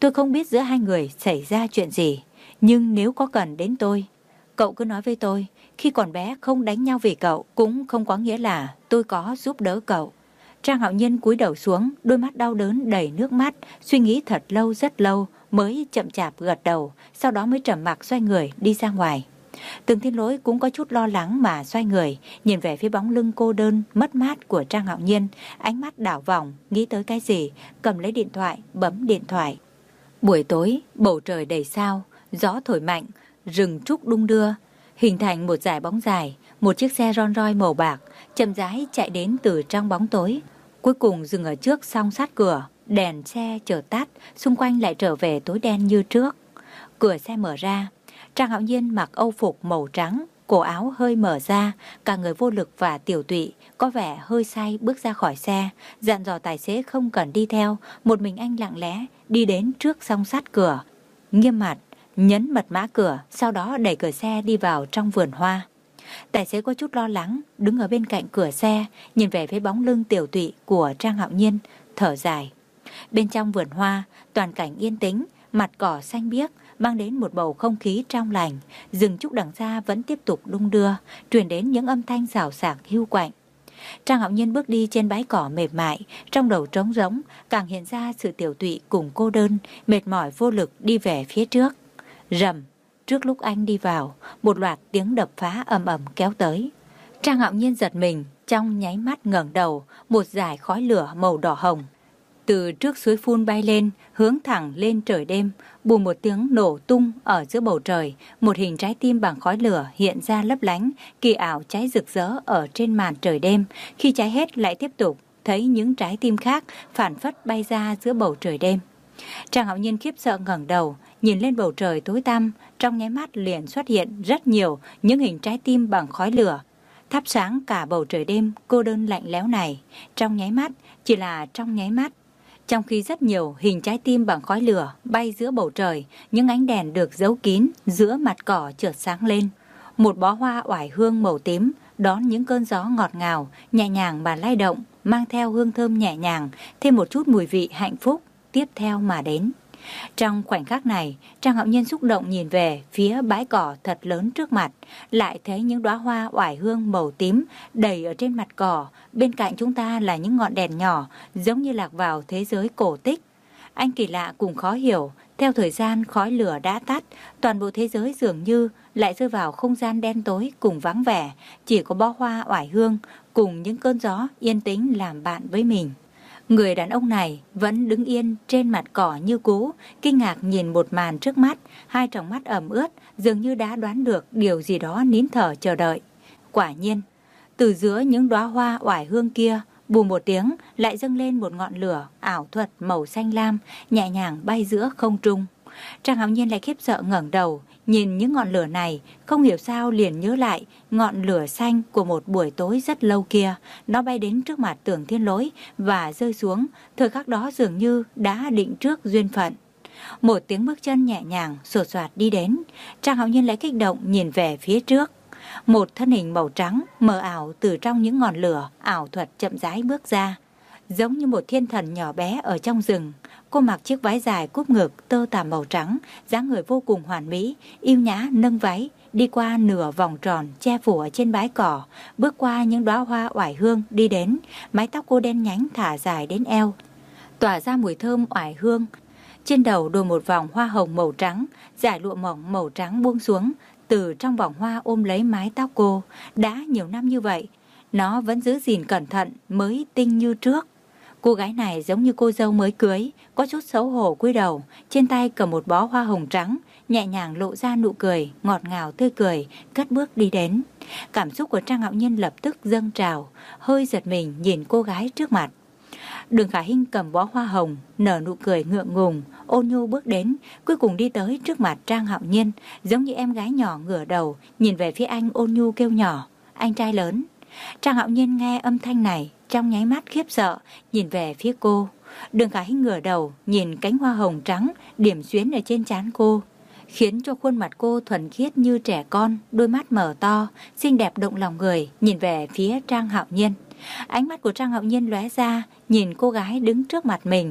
Tôi không biết giữa hai người xảy ra chuyện gì, nhưng nếu có cần đến tôi, cậu cứ nói với tôi. Khi còn bé không đánh nhau vì cậu cũng không có nghĩa là tôi có giúp đỡ cậu. Trang Hạo Nhiên cúi đầu xuống, đôi mắt đau đớn đầy nước mắt, suy nghĩ thật lâu rất lâu mới chậm chạp gật đầu, sau đó mới trầm mặc xoay người đi ra ngoài. Từng Thiên Lỗi cũng có chút lo lắng mà xoay người, nhìn về phía bóng lưng cô đơn, mất mát của Trang Hạo Nhiên, ánh mắt đảo vòng, nghĩ tới cái gì, cầm lấy điện thoại, bấm điện thoại. Buổi tối, bầu trời đầy sao, gió thổi mạnh, rừng trúc đung đưa, hình thành một dải bóng dài, một chiếc xe Rolls Royce màu bạc, chậm rãi chạy đến từ trong bóng tối. Cuối cùng dừng ở trước song sắt cửa, đèn xe chợt tắt, xung quanh lại trở về tối đen như trước. Cửa xe mở ra, Trang Hạo Nhiên mặc âu phục màu trắng, cổ áo hơi mở ra, cả người vô lực và tiểu tụy, có vẻ hơi say bước ra khỏi xe, dặn dò tài xế không cần đi theo, một mình anh lặng lẽ đi đến trước song sắt cửa, nghiêm mặt nhấn mật mã cửa, sau đó đẩy cửa xe đi vào trong vườn hoa. Tài xế có chút lo lắng, đứng ở bên cạnh cửa xe, nhìn về phía bóng lưng tiểu tụy của Trang Hạo Nhiên, thở dài. Bên trong vườn hoa, toàn cảnh yên tĩnh, mặt cỏ xanh biếc, mang đến một bầu không khí trong lành. Rừng trúc đằng xa vẫn tiếp tục đung đưa, truyền đến những âm thanh xào xạc hiu quạnh. Trang Hạo Nhiên bước đi trên bãi cỏ mềm mại, trong đầu trống rỗng, càng hiện ra sự tiểu tụy cùng cô đơn, mệt mỏi vô lực đi về phía trước. Rầm, trước lúc anh đi vào, một loạt tiếng đập phá ầm ầm kéo tới. Trang Hạo Nhiên giật mình, trong nháy mắt ngẩng đầu, một dải khói lửa màu đỏ hồng từ trước suối phun bay lên, hướng thẳng lên trời đêm. Bùm một tiếng nổ tung ở giữa bầu trời, một hình trái tim bằng khói lửa hiện ra lấp lánh, kỳ ảo cháy rực rỡ ở trên màn trời đêm. Khi cháy hết lại tiếp tục thấy những trái tim khác phản phất bay ra giữa bầu trời đêm. Trang Hạo Nhiên khiếp sợ ngẩng đầu, nhìn lên bầu trời tối tăm, trong nháy mắt liền xuất hiện rất nhiều những hình trái tim bằng khói lửa, thắp sáng cả bầu trời đêm cô đơn lạnh lẽo này. Trong nháy mắt, chỉ là trong nháy mắt. Trong khi rất nhiều hình trái tim bằng khói lửa bay giữa bầu trời, những ánh đèn được giấu kín giữa mặt cỏ chợt sáng lên. Một bó hoa oải hương màu tím đón những cơn gió ngọt ngào, nhẹ nhàng mà lay động, mang theo hương thơm nhẹ nhàng, thêm một chút mùi vị hạnh phúc tiếp theo mà đến. Trong khoảnh khắc này, Trang Hạo Nhiên xúc động nhìn về phía bãi cỏ thật lớn trước mặt, lại thấy những đóa hoa oải hương màu tím đầy ở trên mặt cỏ, bên cạnh chúng ta là những ngọn đèn nhỏ, giống như lạc vào thế giới cổ tích. Anh kỳ lạ cùng khó hiểu, theo thời gian khói lửa đã tắt, toàn bộ thế giới dường như lại rơi vào không gian đen tối cùng vắng vẻ, chỉ có bó hoa oải hương cùng những cơn gió yên tĩnh làm bạn với mình. Người đàn ông này vẫn đứng yên trên mặt cỏ như cũ, kinh ngạc nhìn một màn trước mắt, hai tròng mắt ẩm ướt, dường như đã đoán được điều gì đó nín thở chờ đợi. Quả nhiên, từ giữa những đóa hoa oải hương kia, bùm một tiếng lại dâng lên một ngọn lửa ảo thuật màu xanh lam, nhẹ nhàng bay giữa không trung. Trang Hạo Nhiên lại khiếp sợ ngẩng đầu, nhìn những ngọn lửa này, không hiểu sao liền nhớ lại ngọn lửa xanh của một buổi tối rất lâu kia. Nó bay đến trước mặt Tưởng Thiên Lỗi và rơi xuống, thời khắc đó dường như đã định trước duyên phận. Một tiếng bước chân nhẹ nhàng sột soạt đi đến, Trang Hạo Nhiên lại kích động nhìn về phía trước. Một thân hình màu trắng mờ ảo từ trong những ngọn lửa ảo thuật chậm rãi bước ra, giống như một thiên thần nhỏ bé ở trong rừng. Cô mặc chiếc váy dài cúp ngực tơ tằm màu trắng, dáng người vô cùng hoàn mỹ, yêu nhã nâng váy, đi qua nửa vòng tròn che phủ ở trên bãi cỏ, bước qua những đóa hoa oải hương đi đến, mái tóc cô đen nhánh thả dài đến eo, tỏa ra mùi thơm oải hương. Trên đầu đội một vòng hoa hồng màu trắng, dải lụa mỏng màu trắng buông xuống, từ trong vòng hoa ôm lấy mái tóc cô. Đã nhiều năm như vậy, nó vẫn giữ gìn cẩn thận mới tinh như trước. Cô gái này giống như cô dâu mới cưới, có chút xấu hổ cúi đầu, trên tay cầm một bó hoa hồng trắng, nhẹ nhàng lộ ra nụ cười, ngọt ngào tươi cười, cất bước đi đến. Cảm xúc của Trang Hạo Nhiên lập tức dâng trào, hơi giật mình nhìn cô gái trước mặt. Đường Khả Hinh cầm bó hoa hồng, nở nụ cười ngượng ngùng, ôn nhu bước đến, cuối cùng đi tới trước mặt Trang Hạo Nhiên, giống như em gái nhỏ ngửa đầu, nhìn về phía anh ôn nhu kêu nhỏ, anh trai lớn. Trang Hạo Nhiên nghe âm thanh này, trong nháy mắt khiếp sợ, nhìn về phía cô. Đường Khả Hinh ngửa đầu, nhìn cánh hoa hồng trắng, điểm xuyến ở trên trán cô, khiến cho khuôn mặt cô thuần khiết như trẻ con, đôi mắt mở to, xinh đẹp động lòng người, nhìn về phía Trang Hạo Nhiên. Ánh mắt của Trang Hạo Nhiên lóe ra, nhìn cô gái đứng trước mặt mình,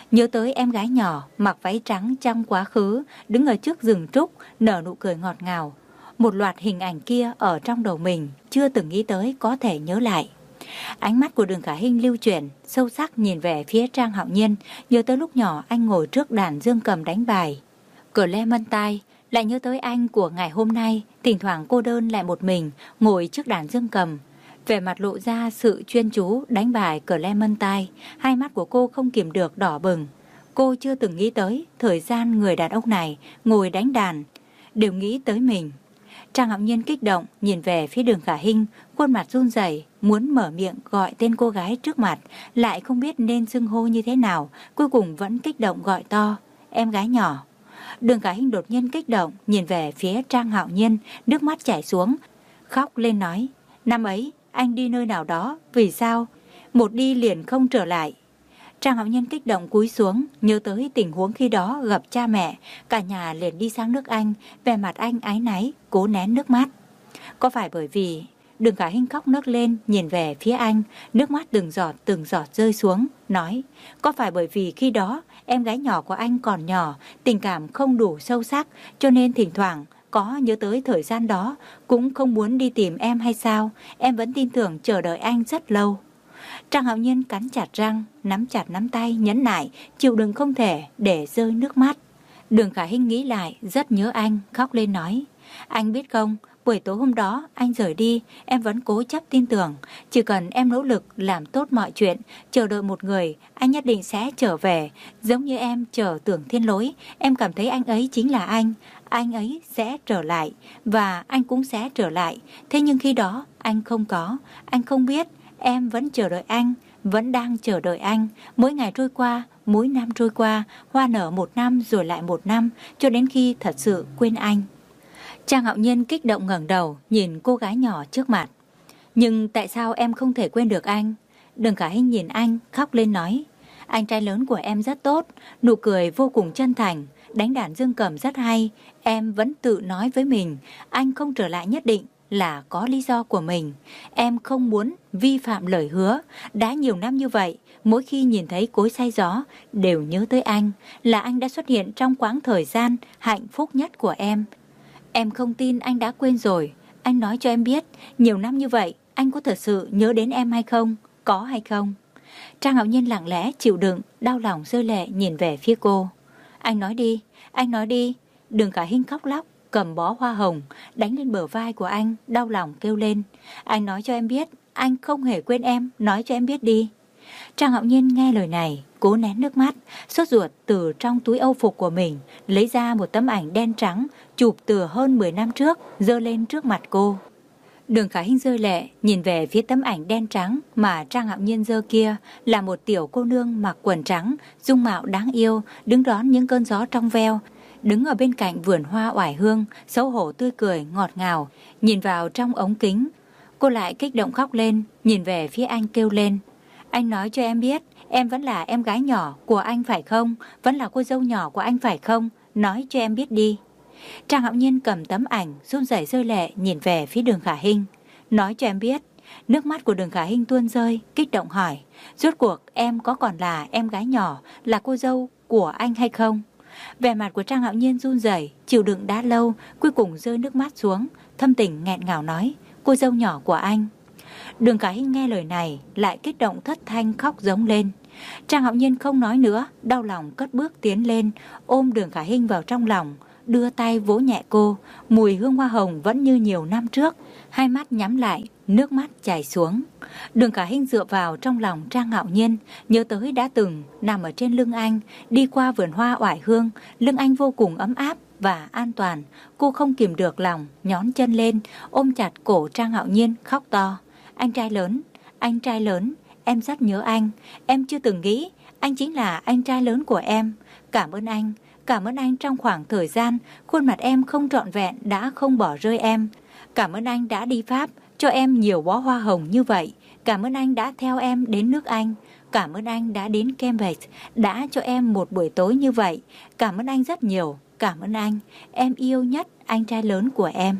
Nhớ tới em gái nhỏ mặc váy trắng trong quá khứ, đứng ở trước rừng trúc, nở nụ cười ngọt ngào. Một loạt hình ảnh kia ở trong đầu mình, chưa từng nghĩ tới có thể nhớ lại. Ánh mắt của Đường Khả Hinh lưu chuyển, sâu sắc nhìn về phía Trang Hạo Nhiên, nhớ tới lúc nhỏ anh ngồi trước đàn dương cầm đánh bài. Cờ le mân tai, lại nhớ tới anh của ngày hôm nay, thỉnh thoảng cô đơn lại một mình, ngồi trước đàn dương cầm. Vẻ mặt lộ ra sự chuyên chú đánh bài cờ le mân tai, hai mắt của cô không kìm được đỏ bừng. Cô chưa từng nghĩ tới thời gian người đàn ông này ngồi đánh đàn, đều nghĩ tới mình. Trang Hạo Nhiên kích động nhìn về phía Đường Khả Hinh, khuôn mặt run rẩy, muốn mở miệng gọi tên cô gái trước mặt, lại không biết nên xưng hô như thế nào, cuối cùng vẫn kích động gọi to, em gái nhỏ. Đường Khả Hinh đột nhiên kích động nhìn về phía Trang Hạo Nhiên, nước mắt chảy xuống, khóc lên nói, năm ấy anh đi nơi nào đó, vì sao? Một đi liền không trở lại. Trang Hạo Nhiên kích động cúi xuống, nhớ tới tình huống khi đó gặp cha mẹ, cả nhà liền đi sang nước Anh, vẻ mặt anh áy náy, cố nén nước mắt. Có phải bởi vì... Đường Khả Hinh khóc nấc lên, nhìn về phía anh, nước mắt từng giọt từng giọt rơi xuống, nói, có phải bởi vì khi đó em gái nhỏ của anh còn nhỏ, tình cảm không đủ sâu sắc, cho nên thỉnh thoảng có nhớ tới thời gian đó, cũng không muốn đi tìm em hay sao? Em vẫn tin tưởng chờ đợi anh rất lâu. Trang Hạo Nhiên cắn chặt răng, nắm chặt nắm tay, nhẫn nại, chịu đựng không thể để rơi nước mắt. Đường Khả Hinh nghĩ lại, rất nhớ anh, khóc lên nói, anh biết không, buổi tối hôm đó anh rời đi, em vẫn cố chấp tin tưởng, chỉ cần em nỗ lực làm tốt mọi chuyện, chờ đợi một người, anh nhất định sẽ trở về, giống như em chờ Tưởng Thiên Lỗi, em cảm thấy anh ấy chính là anh, anh ấy sẽ trở lại, và anh cũng sẽ trở lại, thế nhưng khi đó anh không có, anh không biết, em vẫn chờ đợi anh, vẫn đang chờ đợi anh, mỗi ngày trôi qua, mỗi năm trôi qua, hoa nở một năm rồi lại một năm, cho đến khi thật sự quên anh. Trang Hạo Nhiên kích động ngẩng đầu nhìn cô gái nhỏ trước mặt. Nhưng tại sao em không thể quên được anh? Đường Khả Hinh nhìn anh, khóc lên nói, anh trai lớn của em rất tốt, nụ cười vô cùng chân thành, đánh đàn dương cầm rất hay, em vẫn tự nói với mình, anh không trở lại nhất định là có lý do của mình. Em không muốn vi phạm lời hứa, đã nhiều năm như vậy, mỗi khi nhìn thấy cối xay gió, đều nhớ tới anh, là anh đã xuất hiện trong quãng thời gian hạnh phúc nhất của em. Em không tin anh đã quên rồi, anh nói cho em biết, nhiều năm như vậy, anh có thật sự nhớ đến em hay không, có hay không? Trang Hạo Nhiên lặng lẽ chịu đựng, đau lòng rơi lệ nhìn về phía cô. Anh nói đi, anh nói đi. Đường Khả Hinh khóc lóc, cầm bó hoa hồng, đánh lên bờ vai của anh, đau lòng kêu lên. Anh nói cho em biết, anh không hề quên em, nói cho em biết đi. Trang Hạo Nhiên nghe lời này, cố nén nước mắt, sốt ruột từ trong túi âu phục của mình, lấy ra một tấm ảnh đen trắng, chụp từ hơn mười năm trước, giơ lên trước mặt cô. Đường Khả Hinh rơi lệ, nhìn về phía tấm ảnh đen trắng mà Trang Hạo Nhiên giơ kia, là một tiểu cô nương mặc quần trắng, dung mạo đáng yêu, đứng đón những cơn gió trong veo, đứng ở bên cạnh vườn hoa oải hương, xấu hổ tươi cười ngọt ngào, nhìn vào trong ống kính. Cô lại kích động khóc lên, nhìn về phía anh kêu lên. Anh nói cho em biết, em vẫn là em gái nhỏ của anh phải không? Vẫn là cô dâu nhỏ của anh phải không? Nói cho em biết đi. Trang Hạo Nhiên cầm tấm ảnh, run rẩy rơi lệ nhìn về phía Đường Khả Hinh. Nói cho em biết. Nước mắt của Đường Khả Hinh tuôn rơi, kích động hỏi. Rốt cuộc em có còn là em gái nhỏ, là cô dâu của anh hay không? Vẻ mặt của Trang Hạo Nhiên run rẩy, chịu đựng đã lâu, cuối cùng rơi nước mắt xuống, thâm tình nghẹn ngào nói. Cô dâu nhỏ của anh. Đường Khả Hinh nghe lời này, lại kích động thất thanh khóc giống lên. Trang Hạo Nhiên không nói nữa, đau lòng cất bước tiến lên, ôm Đường Khả Hinh vào trong lòng, đưa tay vỗ nhẹ cô, mùi hương hoa hồng vẫn như nhiều năm trước, hai mắt nhắm lại, nước mắt chảy xuống. Đường Khả Hinh dựa vào trong lòng Trang Hạo Nhiên, nhớ tới đã từng nằm ở trên lưng anh, đi qua vườn hoa oải hương, lưng anh vô cùng ấm áp và an toàn. Cô không kìm được lòng, nhón chân lên, ôm chặt cổ Trang Hạo Nhiên khóc to. Anh trai lớn, anh trai lớn, em rất nhớ anh, em chưa từng nghĩ anh chính là anh trai lớn của em. Cảm ơn anh, cảm ơn anh trong khoảng thời gian khuôn mặt em không trọn vẹn đã không bỏ rơi em. Cảm ơn anh đã đi Pháp, cho em nhiều bó hoa hồng như vậy. Cảm ơn anh đã theo em đến nước Anh. Cảm ơn anh đã đến Cambridge, đã cho em một buổi tối như vậy. Cảm ơn anh rất nhiều, cảm ơn anh, em yêu nhất anh trai lớn của em.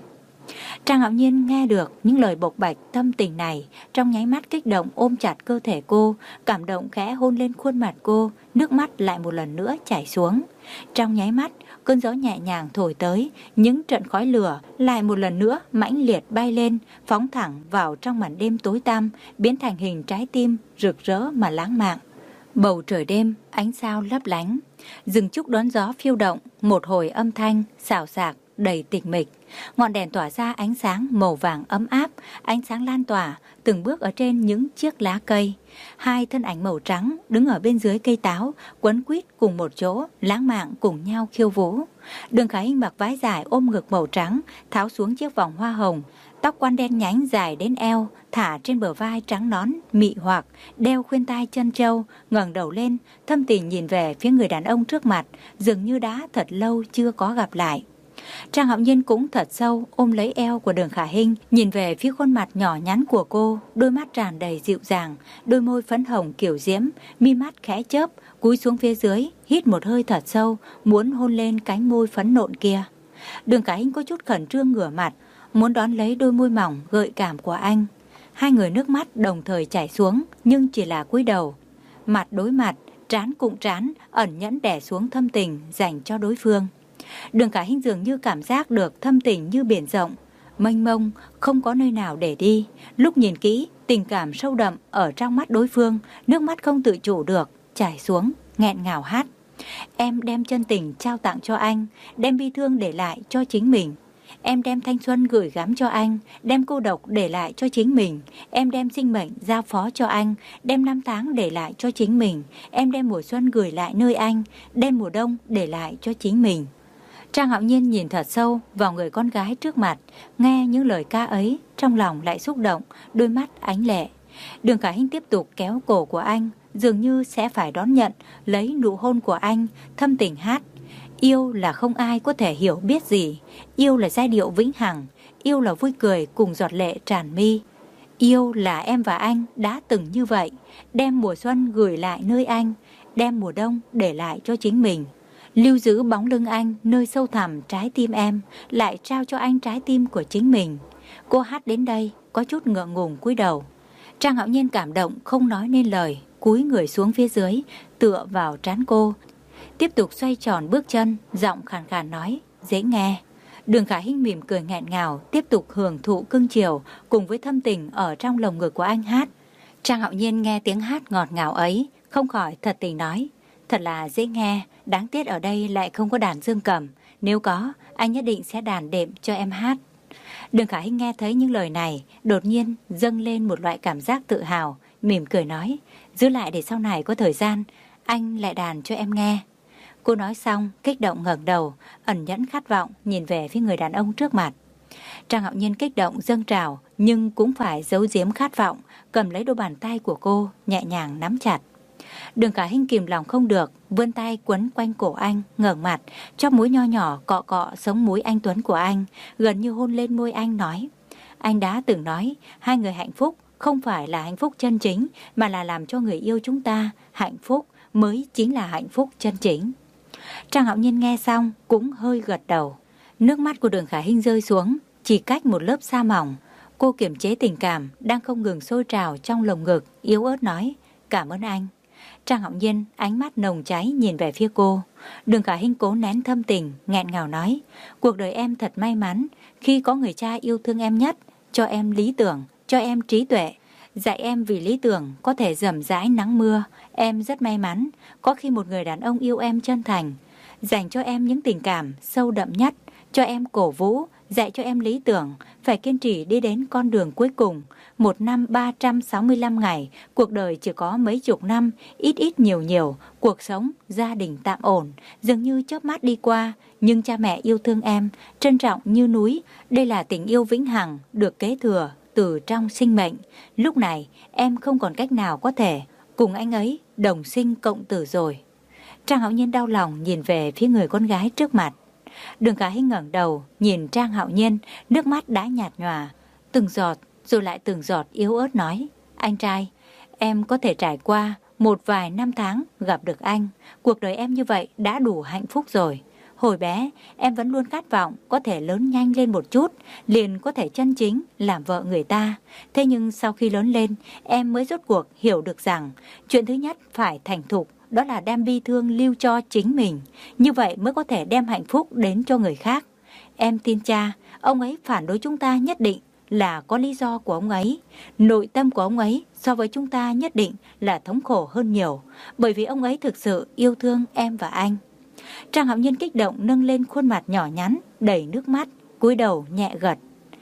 Trang Hạo Nhiên nghe được những lời bộc bạch tâm tình này, trong nháy mắt kích động ôm chặt cơ thể cô, cảm động khẽ hôn lên khuôn mặt cô, nước mắt lại một lần nữa chảy xuống. Trong nháy mắt, cơn gió nhẹ nhàng thổi tới, những trận khói lửa lại một lần nữa mãnh liệt bay lên, phóng thẳng vào trong màn đêm tối tăm, biến thành hình trái tim rực rỡ mà lãng mạn. Bầu trời đêm, ánh sao lấp lánh, rừng trúc đón gió phiêu động, một hồi âm thanh xào xạc đầy tịch mịch. Ngọn đèn tỏa ra ánh sáng màu vàng ấm áp, ánh sáng lan tỏa từng bước ở trên những chiếc lá cây. Hai thân ảnh màu trắng đứng ở bên dưới cây táo, quấn quýt cùng một chỗ, lãng mạn cùng nhau khiêu vũ. Đường Khả Hinh mặc váy dài ôm ngực màu trắng, tháo xuống chiếc vòng hoa hồng, tóc quan đen nhánh dài đến eo, thả trên bờ vai trắng nón mị hoặc, đeo khuyên tai chân châu, ngẩng đầu lên, thâm tình nhìn về phía người đàn ông trước mặt, dường như đã thật lâu chưa có gặp lại. Trang Hạo Nhiên cũng thật sâu ôm lấy eo của Đường Khả Hinh, nhìn về phía khuôn mặt nhỏ nhắn của cô, đôi mắt tràn đầy dịu dàng, đôi môi phấn hồng kiểu diễm, mi mắt khẽ chớp, cúi xuống phía dưới, hít một hơi thật sâu, muốn hôn lên cánh môi phấn nộn kia. Đường Khả Hinh có chút khẩn trương ngửa mặt, muốn đón lấy đôi môi mỏng gợi cảm của anh. Hai người nước mắt đồng thời chảy xuống, nhưng chỉ là cúi đầu, mặt đối mặt, trán cụng trán, ẩn nhẫn đè xuống thâm tình dành cho đối phương. Đường Khả Hinh dường như cảm giác được thâm tình như biển rộng, mênh mông, không có nơi nào để đi. Lúc nhìn kỹ, tình cảm sâu đậm ở trong mắt đối phương, nước mắt không tự chủ được chảy xuống, nghẹn ngào hát. Em đem chân tình trao tặng cho anh, đem bi thương để lại cho chính mình. Em đem thanh xuân gửi gắm cho anh, đem cô độc để lại cho chính mình. Em đem sinh mệnh giao phó cho anh, đem năm tháng để lại cho chính mình. Em đem mùa xuân gửi lại nơi anh, đem mùa đông để lại cho chính mình. Trang Hạo Nhiên nhìn thật sâu vào người con gái trước mặt, nghe những lời ca ấy, trong lòng lại xúc động, đôi mắt ánh lệ. Đường Khả Hinh tiếp tục kéo cổ của anh, dường như sẽ phải đón nhận, lấy nụ hôn của anh, thâm tình hát. Yêu là không ai có thể hiểu biết gì, yêu là giai điệu vĩnh hằng, yêu là vui cười cùng giọt lệ tràn mi. Yêu là em và anh đã từng như vậy, đem mùa xuân gửi lại nơi anh, đem mùa đông để lại cho chính mình. Lưu giữ bóng lưng anh nơi sâu thẳm trái tim em, lại trao cho anh trái tim của chính mình. Cô hát đến đây có chút ngượng ngùng cúi đầu. Trang Hạo Nhiên cảm động không nói nên lời, cúi người xuống phía dưới, tựa vào trán cô, tiếp tục xoay tròn bước chân, giọng khàn khàn nói, dễ nghe. Đường Khả Hinh mỉm cười nghẹn ngào, tiếp tục hưởng thụ cưng chiều cùng với thâm tình ở trong lồng ngực của anh hát. Trang Hạo Nhiên nghe tiếng hát ngọt ngào ấy, không khỏi thật tình nói, thật là dễ nghe, đáng tiếc ở đây lại không có đàn dương cầm, nếu có, anh nhất định sẽ đàn đệm cho em hát. Đường Khả Hinh nghe thấy những lời này, đột nhiên dâng lên một loại cảm giác tự hào, mỉm cười nói, giữ lại để sau này có thời gian, anh lại đàn cho em nghe. Cô nói xong, kích động ngẩng đầu, ẩn nhẫn khát vọng nhìn về phía người đàn ông trước mặt. Trang Hạo Nhiên kích động dâng trào, nhưng cũng phải giấu giếm khát vọng, cầm lấy đôi bàn tay của cô, nhẹ nhàng nắm chặt. Đường Khả Hinh kìm lòng không được, vươn tay quấn quanh cổ anh, ngẩng mặt, chóp mũi nho nhỏ cọ cọ sống mũi anh tuấn của anh, gần như hôn lên môi anh nói. Anh đã từng nói, hai người hạnh phúc không phải là hạnh phúc chân chính, mà là làm cho người yêu chúng ta hạnh phúc mới chính là hạnh phúc chân chính. Trang Hạo Nhiên nghe xong cũng hơi gật đầu. Nước mắt của Đường Khả Hinh rơi xuống, chỉ cách một lớp sa mỏng. Cô kiềm chế tình cảm đang không ngừng sôi trào trong lồng ngực, yếu ớt nói, cảm ơn anh. Trang Hạo Nhiên ánh mắt nồng cháy nhìn về phía cô. Đường Khả Hinh cố nén thâm tình, nghẹn ngào nói, cuộc đời em thật may mắn khi có người cha yêu thương em nhất, cho em lý tưởng, cho em trí tuệ, dạy em vì lý tưởng có thể dầm dãi nắng mưa. Em rất may mắn có khi một người đàn ông yêu em chân thành, dành cho em những tình cảm sâu đậm nhất, cho em cổ vũ, dạy cho em lý tưởng, phải kiên trì đi đến con đường cuối cùng. Một năm ba trăm sáu mươi lăm ngày, cuộc đời chỉ có mấy chục năm, ít ít nhiều nhiều, cuộc sống, gia đình tạm ổn, dường như chớp mắt đi qua, nhưng cha mẹ yêu thương em, trân trọng như núi, đây là tình yêu vĩnh hằng, được kế thừa từ trong sinh mệnh. Lúc này, em không còn cách nào có thể cùng anh ấy đồng sinh cộng tử rồi. Trang Hạo Nhiên đau lòng nhìn về phía người con gái trước mặt. Đường Khả Hinh ngẩng đầu, nhìn Trang Hạo Nhiên, nước mắt đã nhạt nhòa, từng giọt, rồi lại từng giọt yếu ớt nói, anh trai, em có thể trải qua một vài năm tháng gặp được anh, cuộc đời em như vậy đã đủ hạnh phúc rồi. Hồi bé, em vẫn luôn khát vọng có thể lớn nhanh lên một chút, liền có thể chân chính làm vợ người ta. Thế nhưng sau khi lớn lên, em mới rốt cuộc hiểu được rằng chuyện thứ nhất phải thành thục, đó là đem bi thương lưu cho chính mình. Như vậy mới có thể đem hạnh phúc đến cho người khác. Em tin cha, ông ấy phản đối chúng ta nhất định là có lý do của ông ấy. Nội tâm của ông ấy so với chúng ta nhất định là thống khổ hơn nhiều, bởi vì ông ấy thực sự yêu thương em và anh. Trang Hạo Nhiên kích động nâng lên khuôn mặt nhỏ nhắn, đầy nước mắt, cúi đầu nhẹ gật.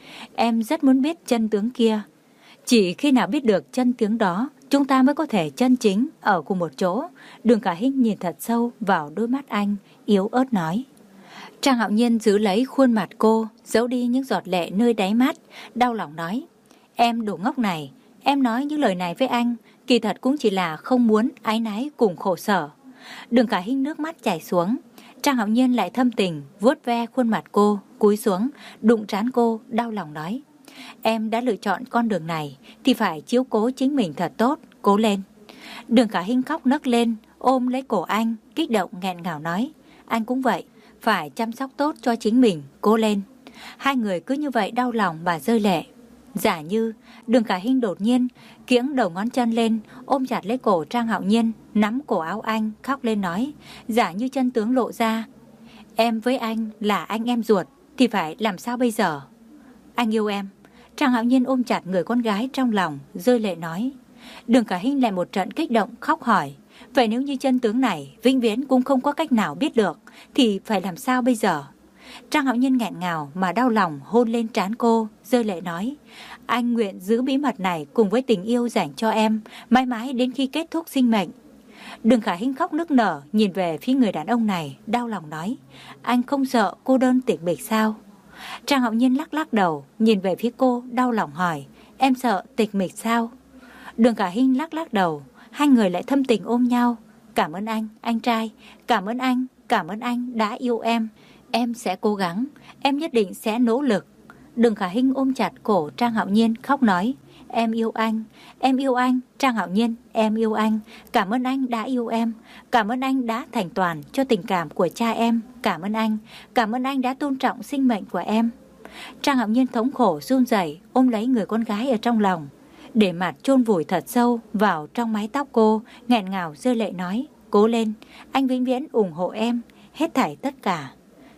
Em rất muốn biết chân tướng kia. Chỉ khi nào biết được chân tướng đó, chúng ta mới có thể chân chính ở cùng một chỗ. Đường Khả Hinh nhìn thật sâu vào đôi mắt anh, yếu ớt nói. Trang Hạo Nhiên giữ lấy khuôn mặt cô, giấu đi những giọt lệ nơi đáy mắt, đau lòng nói. Em đồ ngốc này, em nói những lời này với anh, kỳ thật cũng chỉ là không muốn áy náy cùng khổ sở. Đường Khả Hinh nước mắt chảy xuống. Trang Hạo Nhiên lại thâm tình vuốt ve khuôn mặt cô, cúi xuống đụng trán cô, đau lòng nói. Em đã lựa chọn con đường này thì phải chiếu cố chính mình thật tốt, cố lên. Đường Khả Hinh khóc nấc lên, ôm lấy cổ anh, kích động nghẹn ngào nói. Anh cũng vậy, phải chăm sóc tốt cho chính mình, cố lên. Hai người cứ như vậy đau lòng mà rơi lệ. Giả như Đường Khả Hinh đột nhiên kiễng đầu ngón chân lên, ôm chặt lấy cổ Trang Hạo Nhiên, nắm cổ áo anh, khóc lên nói. Giả như chân tướng lộ ra, em với anh là anh em ruột, thì phải làm sao bây giờ? Anh yêu em. Trang Hạo Nhiên ôm chặt người con gái trong lòng, rơi lệ nói. Đường Khả Hinh lại một trận kích động khóc hỏi. Vậy nếu như chân tướng này vĩnh viễn cũng không có cách nào biết được, thì phải làm sao bây giờ? Trang Hạo Nhiên nghẹn ngào mà đau lòng hôn lên trán cô, rơi lệ nói. Anh nguyện giữ bí mật này cùng với tình yêu dành cho em, mãi mãi đến khi kết thúc sinh mệnh. Đường Khả Hinh khóc nức nở, nhìn về phía người đàn ông này, đau lòng nói. Anh không sợ cô đơn tịch mịch sao? Trang Hạo Nhiên lắc lắc đầu, nhìn về phía cô, đau lòng hỏi. Em sợ tịch mịch sao? Đường Khả Hinh lắc lắc đầu. Hai người lại thâm tình ôm nhau. Cảm ơn anh, anh trai. Cảm ơn anh, cảm ơn anh đã yêu em. Em sẽ cố gắng, em nhất định sẽ nỗ lực. Đường Khả Hinh ôm chặt cổ Trang Hạo Nhiên khóc nói. Em yêu anh, em yêu anh, Trang Hạo Nhiên, em yêu anh. Cảm ơn anh đã yêu em. Cảm ơn anh đã thành toàn cho tình cảm của cha em. Cảm ơn anh, cảm ơn anh đã tôn trọng sinh mệnh của em. Trang Hạo Nhiên thống khổ run rẩy ôm lấy người con gái ở trong lòng, để mặt chôn vùi thật sâu vào trong mái tóc cô, nghẹn ngào rơi lệ nói. Cố lên, anh vĩnh viễn ủng hộ em, hết thảy tất cả.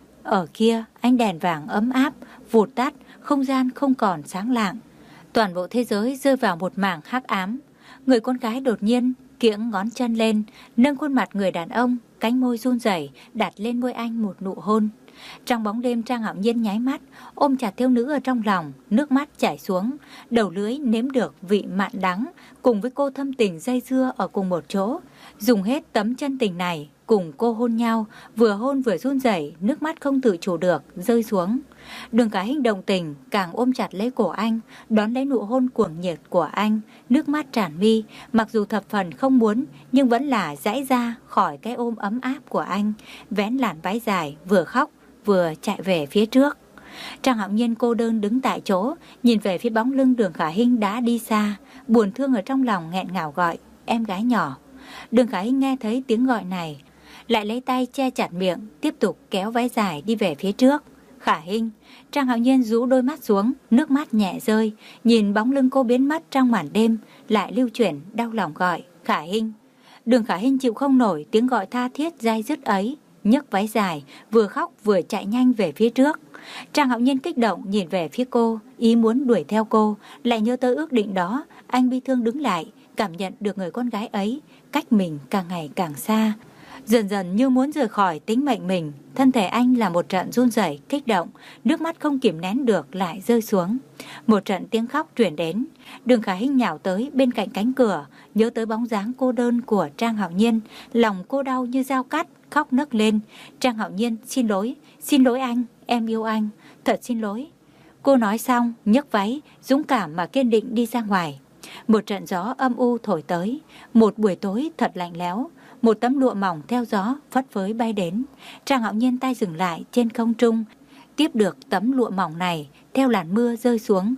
Ở kia, ánh đèn vàng ấm áp, vụt tắt, không gian không còn sáng lạng. Toàn bộ thế giới rơi vào một mảng hắc ám. Người con gái đột nhiên kiễng ngón chân lên, nâng khuôn mặt người đàn ông, cánh môi run rẩy đặt lên môi anh một nụ hôn. Trong bóng đêm, Trang Hạo Nhiên nháy mắt, ôm chặt thiếu nữ ở trong lòng, nước mắt chảy xuống, đầu lưỡi nếm được vị mặn đắng, cùng với cô thâm tình dây dưa ở cùng một chỗ, dùng hết tấm chân tình này cùng cô hôn nhau, vừa hôn vừa run rẩy, nước mắt không tự chủ được rơi xuống. Đường Khả Hinh động tình càng ôm chặt lấy cổ anh, đón lấy nụ hôn cuồng nhiệt của anh, nước mắt tràn mi, mặc dù thập phần không muốn nhưng vẫn là giãy ra khỏi cái ôm ấm áp của anh, vén làn váy dài, vừa khóc vừa chạy về phía trước. Trang Hạo Nhiên cô đơn đứng tại chỗ, nhìn về phía bóng lưng Đường Khả Hinh đã đi xa, buồn thương ở trong lòng nghẹn ngào gọi em gái nhỏ. Đường Khả Hinh nghe thấy tiếng gọi này, lại lấy tay che chặt miệng, tiếp tục kéo váy dài đi về phía trước. Khả Hinh. Trang Hạo Nhiên rũ đôi mắt xuống, nước mắt nhẹ rơi, nhìn bóng lưng cô biến mất trong màn đêm, lại lưu chuyển đau lòng gọi Khả Hinh. Đường Khả Hinh chịu không nổi tiếng gọi tha thiết dai dứt ấy, nhấc váy dài, vừa khóc vừa chạy nhanh về phía trước. Trang Hạo Nhiên kích động nhìn về phía cô, ý muốn đuổi theo cô, lại nhớ tới ước định đó, anh bi thương đứng lại, cảm nhận được người con gái ấy cách mình càng ngày càng xa, dần dần như muốn rời khỏi tính mệnh mình. Thân thể anh là một trận run rẩy kích động, nước mắt không kìm nén được lại rơi xuống. Một trận tiếng khóc truyền đến. Đường Khả Hinh nhào tới bên cạnh cánh cửa, nhớ tới bóng dáng cô đơn của Trang Hạo Nhiên, lòng cô đau như dao cắt, khóc nấc lên. Trang Hạo Nhiên, xin lỗi, xin lỗi anh, em yêu anh, thật xin lỗi. Cô nói xong, nhấc váy, dũng cảm mà kiên định đi ra ngoài. Một trận gió âm u thổi tới, một buổi tối thật lạnh lẽo. Một tấm lụa mỏng theo gió phất phới bay đến. Trang Hạo Nhiên tay dừng lại trên không trung, tiếp được tấm lụa mỏng này theo làn mưa rơi xuống.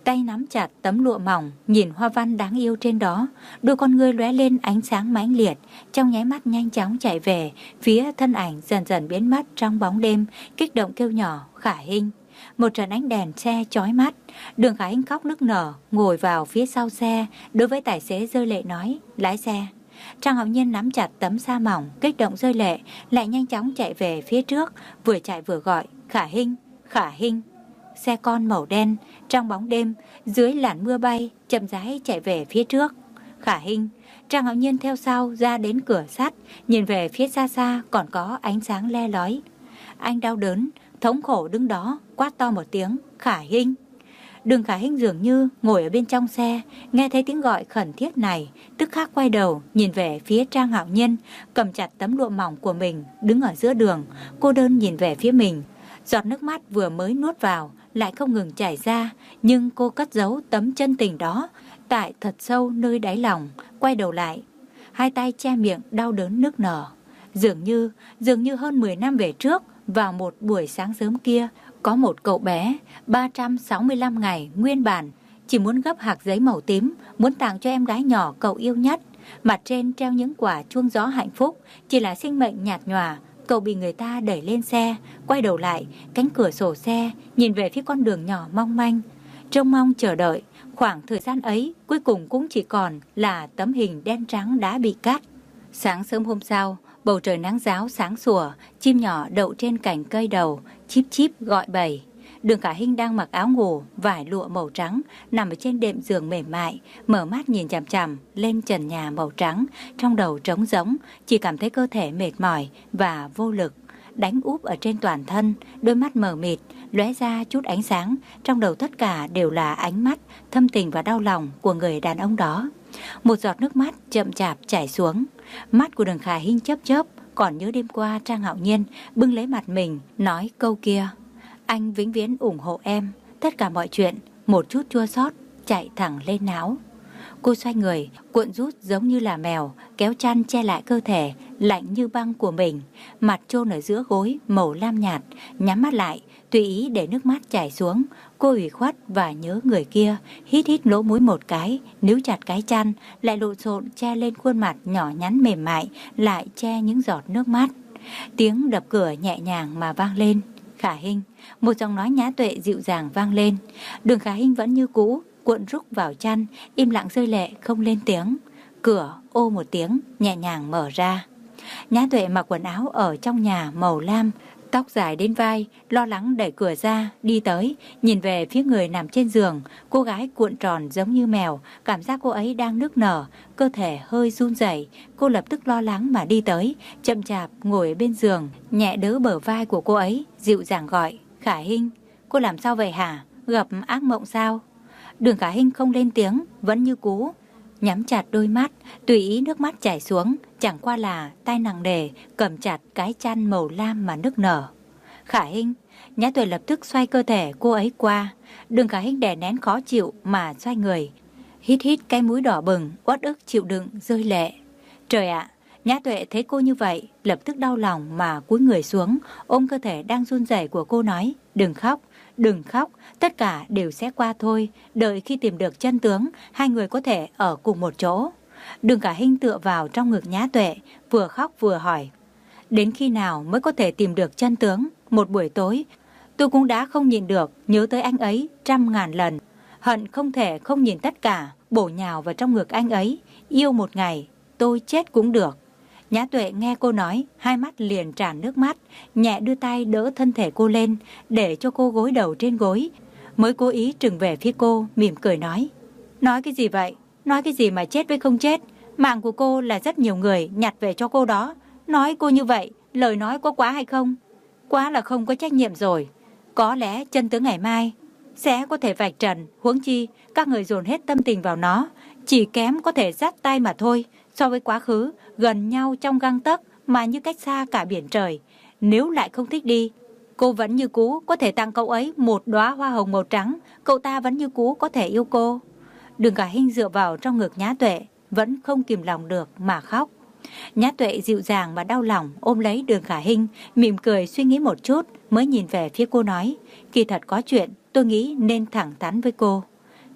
tay nắm chặt tấm lụa mỏng, nhìn hoa văn đáng yêu trên đó. Đôi con ngươi lóe lên ánh sáng mãnh liệt, trong nháy mắt nhanh chóng chạy về phía thân ảnh dần dần biến mất trong bóng đêm, kích động kêu nhỏ Khả Hinh. Một trận ánh đèn xe chói mắt, Đường Khả Hinh khóc nức nở ngồi vào phía sau xe, đối với tài xế rơi lệ nói: lái xe. Trang Hạo Nhiên nắm chặt tấm sa mỏng, kích động rơi lệ, lại nhanh chóng chạy về phía trước, vừa chạy vừa gọi: Khả Hinh, Khả Hinh. Xe con màu đen trong bóng đêm, dưới làn mưa bay, chậm rãi chạy về phía trước. Khả Hinh. Trang Hạo Nhiên theo sau ra đến cửa sắt, nhìn về phía xa xa còn có ánh sáng le lói. Anh đau đớn, thống khổ đứng đó, quát to một tiếng: Khả Hinh. Đường Khả Hinh dường như ngồi ở bên trong xe, nghe thấy tiếng gọi khẩn thiết này, tức khắc quay đầu nhìn về phía Trang Hạo Nhiên, cầm chặt tấm lụa mỏng của mình, đứng ở giữa đường, cô đơn nhìn về phía mình. Giọt nước mắt vừa mới nuốt vào lại không ngừng chảy ra, nhưng cô cất giấu tấm chân tình đó tại thật sâu nơi đáy lòng. Quay đầu lại, hai tay che miệng đau đớn nức nở. Dường như, dường như hơn mười năm về trước, vào một buổi sáng sớm kia, có một cậu bé ba trăm sáu mươi lăm ngày nguyên bản chỉ muốn gấp hạt giấy màu tím, muốn tặng cho em gái nhỏ cậu yêu nhất. Mặt trên treo những quả chuông gió hạnh phúc, chỉ là sinh mệnh nhạt nhòa. Cậu bị người ta đẩy lên xe, quay đầu lại, cánh cửa sổ xe, nhìn về phía con đường nhỏ mong manh, trông mong chờ đợi. Khoảng thời gian ấy cuối cùng cũng chỉ còn là tấm hình đen trắng đã bị cắt. Sáng sớm hôm sau, bầu trời nắng ráo sáng sủa, chim nhỏ đậu trên cành cây đầu, chíp chíp gọi bầy. Đường Khả Hinh đang mặc áo ngủ, vải lụa màu trắng, nằm ở trên đệm giường mềm mại, mở mắt nhìn chằm chằm lên trần nhà màu trắng, trong đầu trống rỗng, chỉ cảm thấy cơ thể mệt mỏi và vô lực, đánh úp ở trên toàn thân, đôi mắt mờ mịt, lóe ra chút ánh sáng, trong đầu tất cả đều là ánh mắt thâm tình và đau lòng của người đàn ông đó. Một giọt nước mắt chậm chạp chảy xuống, mắt của Đường Khả Hinh chớp chớp, còn nhớ đêm qua Trang Hạo Nhiên bưng lấy mặt mình nói câu kia: anh vĩnh viễn ủng hộ em, tất cả mọi chuyện, một chút chua xót chạy thẳng lên não. Cô xoay người, cuộn rút giống như là mèo, kéo chăn che lại cơ thể lạnh như băng của mình, mặt chôn ở giữa gối màu lam nhạt, nhắm mắt lại, tùy ý để nước mắt chảy xuống. Cô ủy khuất và nhớ người kia, hít hít lỗ mũi một cái, níu chặt cái chăn, lại lộn xộn che lên khuôn mặt nhỏ nhắn mềm mại, lại che những giọt nước mắt. Tiếng đập cửa nhẹ nhàng mà vang lên. Khả Hinh. Một giọng nói nhã tuệ dịu dàng vang lên. Đường Khả Hinh vẫn như cũ, cuộn rúc vào chăn, im lặng rơi lệ không lên tiếng. Cửa ô một tiếng nhẹ nhàng mở ra. Nhã tuệ mặc quần áo ở trong nhà màu lam, tóc dài đến vai, lo lắng đẩy cửa ra, đi tới, nhìn về phía người nằm trên giường. Cô gái cuộn tròn giống như mèo, cảm giác cô ấy đang nức nở, cơ thể hơi run rẩy. Cô lập tức lo lắng mà đi tới, chậm chạp ngồi bên giường, nhẹ đỡ bờ vai của cô ấy, dịu dàng gọi: Khả Hinh, cô làm sao vậy hả? Gặp ác mộng sao? Đường Khả Hinh không lên tiếng, vẫn như cũ, nhắm chặt đôi mắt, tùy ý nước mắt chảy xuống, chẳng qua là tay nặng nề cầm chặt cái chăn màu lam mà nức nở. Khả Hinh. Nhã Tuệ lập tức xoay cơ thể cô ấy qua. Đường Khả Hinh đè nén khó chịu mà xoay người, hít hít cái mũi đỏ bừng, uất ức chịu đựng rơi lệ. Trời ạ! Nhã Tuệ thấy cô như vậy, lập tức đau lòng mà cúi người xuống, ôm cơ thể đang run rẩy của cô nói: đừng khóc, đừng khóc, tất cả đều sẽ qua thôi, đợi khi tìm được chân tướng, hai người có thể ở cùng một chỗ. Đường Khả Hinh tựa vào trong ngực Nhã Tuệ, vừa khóc vừa hỏi: đến khi nào mới có thể tìm được chân tướng? Một buổi tối, tôi cũng đã không nhìn được, nhớ tới anh ấy trăm ngàn lần, hận không thể không nhìn tất cả, bổ nhào vào trong ngực anh ấy, yêu một ngày, tôi chết cũng được. Nhã Tuệ nghe cô nói, hai mắt liền tràn nước mắt, nhẹ đưa tay đỡ thân thể cô lên, để cho cô gối đầu trên gối, mới cố ý trừng về phía cô, mỉm cười nói: nói cái gì vậy? Nói cái gì mà chết với không chết? Mạng của cô là rất nhiều người nhặt về cho cô đó. Nói cô như vậy, lời nói có quá hay không? Quá là không có trách nhiệm rồi. Có lẽ chân tướng ngày mai sẽ có thể vạch trần, huống chi các người dồn hết tâm tình vào nó, chỉ kém có thể dắt tay mà thôi. So với quá khứ, gần nhau trong gang tấc mà như cách xa cả biển trời. Nếu lại không thích đi, cô vẫn như cũ có thể tặng cậu ấy một đóa hoa hồng màu trắng, cậu ta vẫn như cũ có thể yêu cô. Đường Khả Hinh dựa vào trong ngực Nhã Tuệ, vẫn không kìm lòng được mà khóc. Nhã Tuệ dịu dàng mà đau lòng ôm lấy Đường Khả Hinh, mỉm cười suy nghĩ một chút mới nhìn về phía cô nói: kỳ thật có chuyện tôi nghĩ nên thẳng thắn với cô.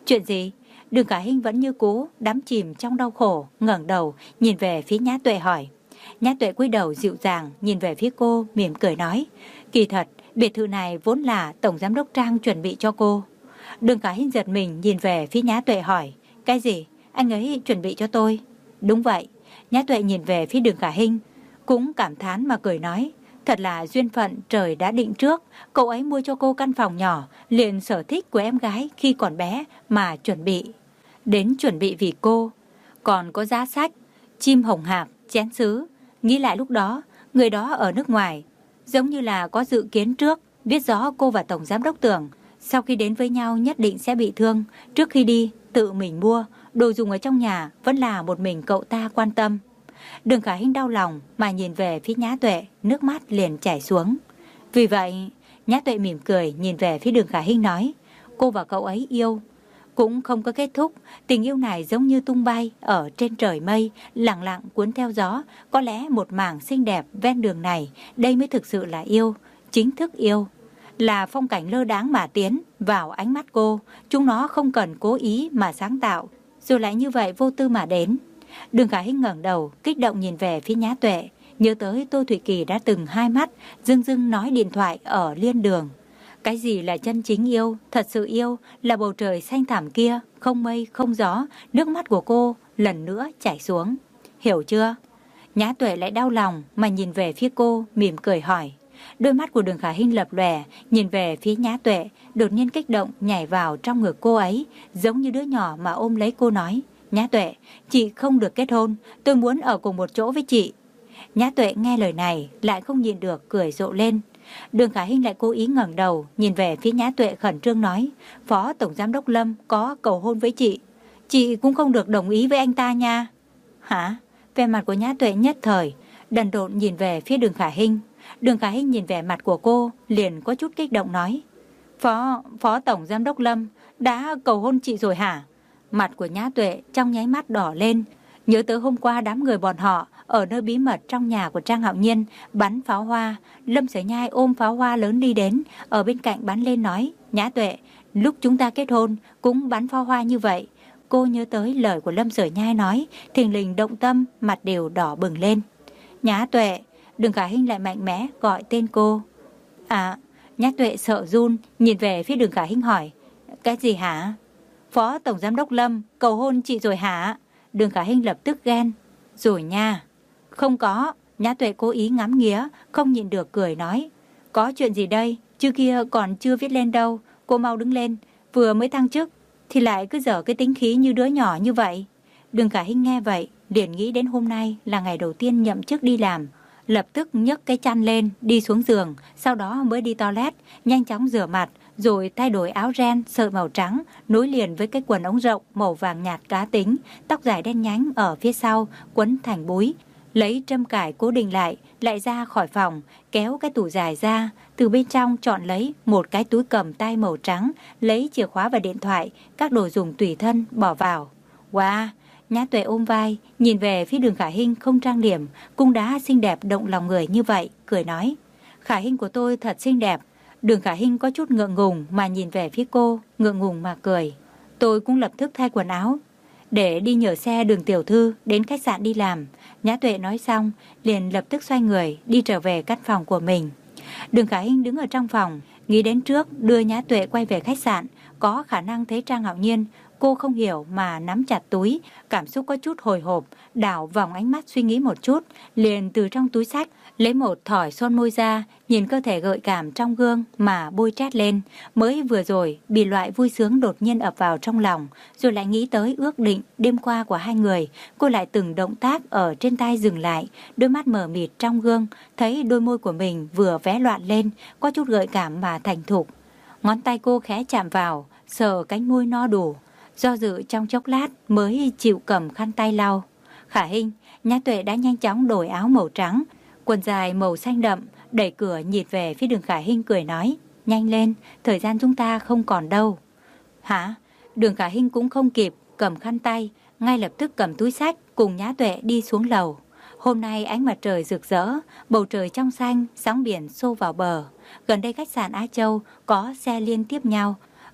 Chuyện gì? Đường Khả Hinh vẫn như cũ đắm chìm trong đau khổ, ngẩng đầu nhìn về phía Nhã Tuệ hỏi. Nhã Tuệ cúi đầu dịu dàng nhìn về phía cô, mỉm cười nói, kỳ thật biệt thự này vốn là tổng giám đốc Trang chuẩn bị cho cô. Đường Khả Hinh giật mình nhìn về phía Nhã Tuệ hỏi, cái gì? Anh ấy chuẩn bị cho tôi? Đúng vậy. Nhã Tuệ nhìn về phía Đường Khả Hinh, cũng cảm thán mà cười nói, thật là duyên phận trời đã định trước, cậu ấy mua cho cô căn phòng nhỏ, liền sở thích của em gái khi còn bé mà chuẩn bị. Đến chuẩn bị vì cô, còn có giá sách, chim hồng hạc, chén sứ. Nghĩ lại lúc đó, người đó ở nước ngoài, giống như là có dự kiến trước, biết rõ cô và Tổng Giám đốc Tưởng sau khi đến với nhau nhất định sẽ bị thương. Trước khi đi, tự mình mua, đồ dùng ở trong nhà vẫn là một mình cậu ta quan tâm. Đường Khả Hinh đau lòng mà nhìn về phía Nhã Tuệ, nước mắt liền chảy xuống. Vì vậy, Nhã Tuệ mỉm cười nhìn về phía Đường Khả Hinh nói, cô và cậu ấy yêu, cũng không có kết thúc. Tình yêu này giống như tung bay ở trên trời mây, lặng lặng cuốn theo gió. Có lẽ một mảng xinh đẹp ven đường này, đây mới thực sự là yêu, chính thức yêu. Là phong cảnh lơ đãng mà tiến vào ánh mắt cô, chúng nó không cần cố ý mà sáng tạo, rồi lại như vậy vô tư mà đến. Đường Khả Hinh ngẩng đầu, kích động nhìn về phía Nhã Tuệ, nhớ tới Tô Thụy Kỳ đã từng hai mắt dưng dưng nói điện thoại ở liên đường. Cái gì là chân chính yêu, thật sự yêu là bầu trời xanh thẳm kia, không mây, không gió. Nước mắt của cô lần nữa chảy xuống. Hiểu chưa? Nhã Tuệ lại đau lòng mà nhìn về phía cô, mỉm cười hỏi. Đôi mắt của Đường Khả Hinh lập lòe, nhìn về phía Nhã Tuệ, đột nhiên kích động nhảy vào trong ngực cô ấy, giống như đứa nhỏ mà ôm lấy cô nói, Nhã Tuệ, chị không được kết hôn, tôi muốn ở cùng một chỗ với chị. Nhã Tuệ nghe lời này lại không nhịn được cười rộ lên. Đường Khả Hinh lại cố ý ngẩng đầu nhìn về phía Nhã Tuệ khẩn trương nói, Phó Tổng Giám đốc Lâm có cầu hôn với chị, chị cũng không được đồng ý với anh ta nha. Hả? Vẻ mặt của Nhã Tuệ nhất thời đần độn nhìn về phía Đường Khả Hinh. Đường Khả Hinh nhìn vẻ mặt của cô liền có chút kích động nói, Phó, Phó Tổng Giám đốc Lâm đã cầu hôn chị rồi hả? Mặt của Nhã Tuệ trong nháy mắt đỏ lên, nhớ tới hôm qua đám người bọn họ ở nơi bí mật trong nhà của Trang Hạo Nhiên bắn pháo hoa. Lâm Sở Nhai ôm pháo hoa lớn đi đến, ở bên cạnh bắn lên nói, Nhã Tuệ, lúc chúng ta kết hôn cũng bắn pháo hoa như vậy. Cô nhớ tới lời của Lâm Sở Nhai nói, thình lình động tâm, mặt đều đỏ bừng lên. Nhã Tuệ. Đường Khả Hinh lại mạnh mẽ gọi tên cô. À, Nhã Tuệ sợ run nhìn về phía Đường Khả Hinh hỏi, cái gì hả? Phó Tổng Giám đốc Lâm cầu hôn chị rồi hả? Đường Khả Hinh lập tức ghen. Rồi nha. Không có. Nhã Tuệ cố ý ngắm nghía, không nhịn được cười nói, có chuyện gì đây? Chứ kia còn chưa viết lên đâu. Cô mau đứng lên, vừa mới thăng chức thì lại cứ dở cái tính khí như đứa nhỏ như vậy. Đường Khả Hinh nghe vậy liền nghĩ đến hôm nay là ngày đầu tiên nhậm chức đi làm, lập tức nhấc cái chăn lên đi xuống giường, sau đó mới đi toilet, nhanh chóng rửa mặt, rồi thay đổi áo ren sợi màu trắng nối liền với cái quần ống rộng màu vàng nhạt cá tính, tóc dài đen nhánh ở phía sau quấn thành búi, lấy trâm cài cố định lại, lại ra khỏi phòng, kéo cái tủ dài ra, từ bên trong chọn lấy một cái túi cầm tay màu trắng, lấy chìa khóa và điện thoại, các đồ dùng tùy thân bỏ vào. Wow! Nhã Tuệ ôm vai, nhìn về phía Đường Khả Hinh không trang điểm, cũng đã xinh đẹp động lòng người như vậy, cười nói, Khả Hinh của tôi thật xinh đẹp. Đường Khả Hinh có chút ngượng ngùng mà nhìn về phía cô, ngượng ngùng mà cười. Tôi cũng lập tức thay quần áo, để đi nhờ xe Đường tiểu thư đến khách sạn đi làm. Nhã Tuệ nói xong, liền lập tức xoay người, đi trở về căn phòng của mình. Đường Khả Hinh đứng ở trong phòng, nghĩ đến trước đưa Nhã Tuệ quay về khách sạn, có khả năng thấy Trang Hạo Nhiên. Cô không hiểu mà nắm chặt túi, cảm xúc có chút hồi hộp, đảo vòng ánh mắt suy nghĩ một chút, liền từ trong túi sách lấy một thỏi son môi ra, nhìn cơ thể gợi cảm trong gương mà bôi trét lên. Mới vừa rồi bị loại vui sướng đột nhiên ập vào trong lòng, rồi lại nghĩ tới ước định đêm qua của hai người. Cô lại từng động tác ở trên tay dừng lại, đôi mắt mờ mịt trong gương, thấy đôi môi của mình vừa vé loạn lên, có chút gợi cảm mà thành thục. Ngón tay cô khẽ chạm vào, sờ cánh môi no đủ, do dự trong chốc lát mới chịu cầm khăn tay lau. Khả Hinh, Nhã Tuệ đã nhanh chóng đổi áo màu trắng, quần dài màu xanh đậm, đẩy cửa nhìn về phía Đường Khả Hinh cười nói, nhanh lên, thời gian chúng ta không còn đâu. Hả? Đường Khả Hinh cũng không kịp cầm khăn tay, ngay lập tức cầm túi sách cùng Nhã Tuệ đi xuống lầu. Hôm nay ánh mặt trời rực rỡ, bầu trời trong xanh, sóng biển xô vào bờ. Gần đây khách sạn Á Châu có xe liên tiếp nhau.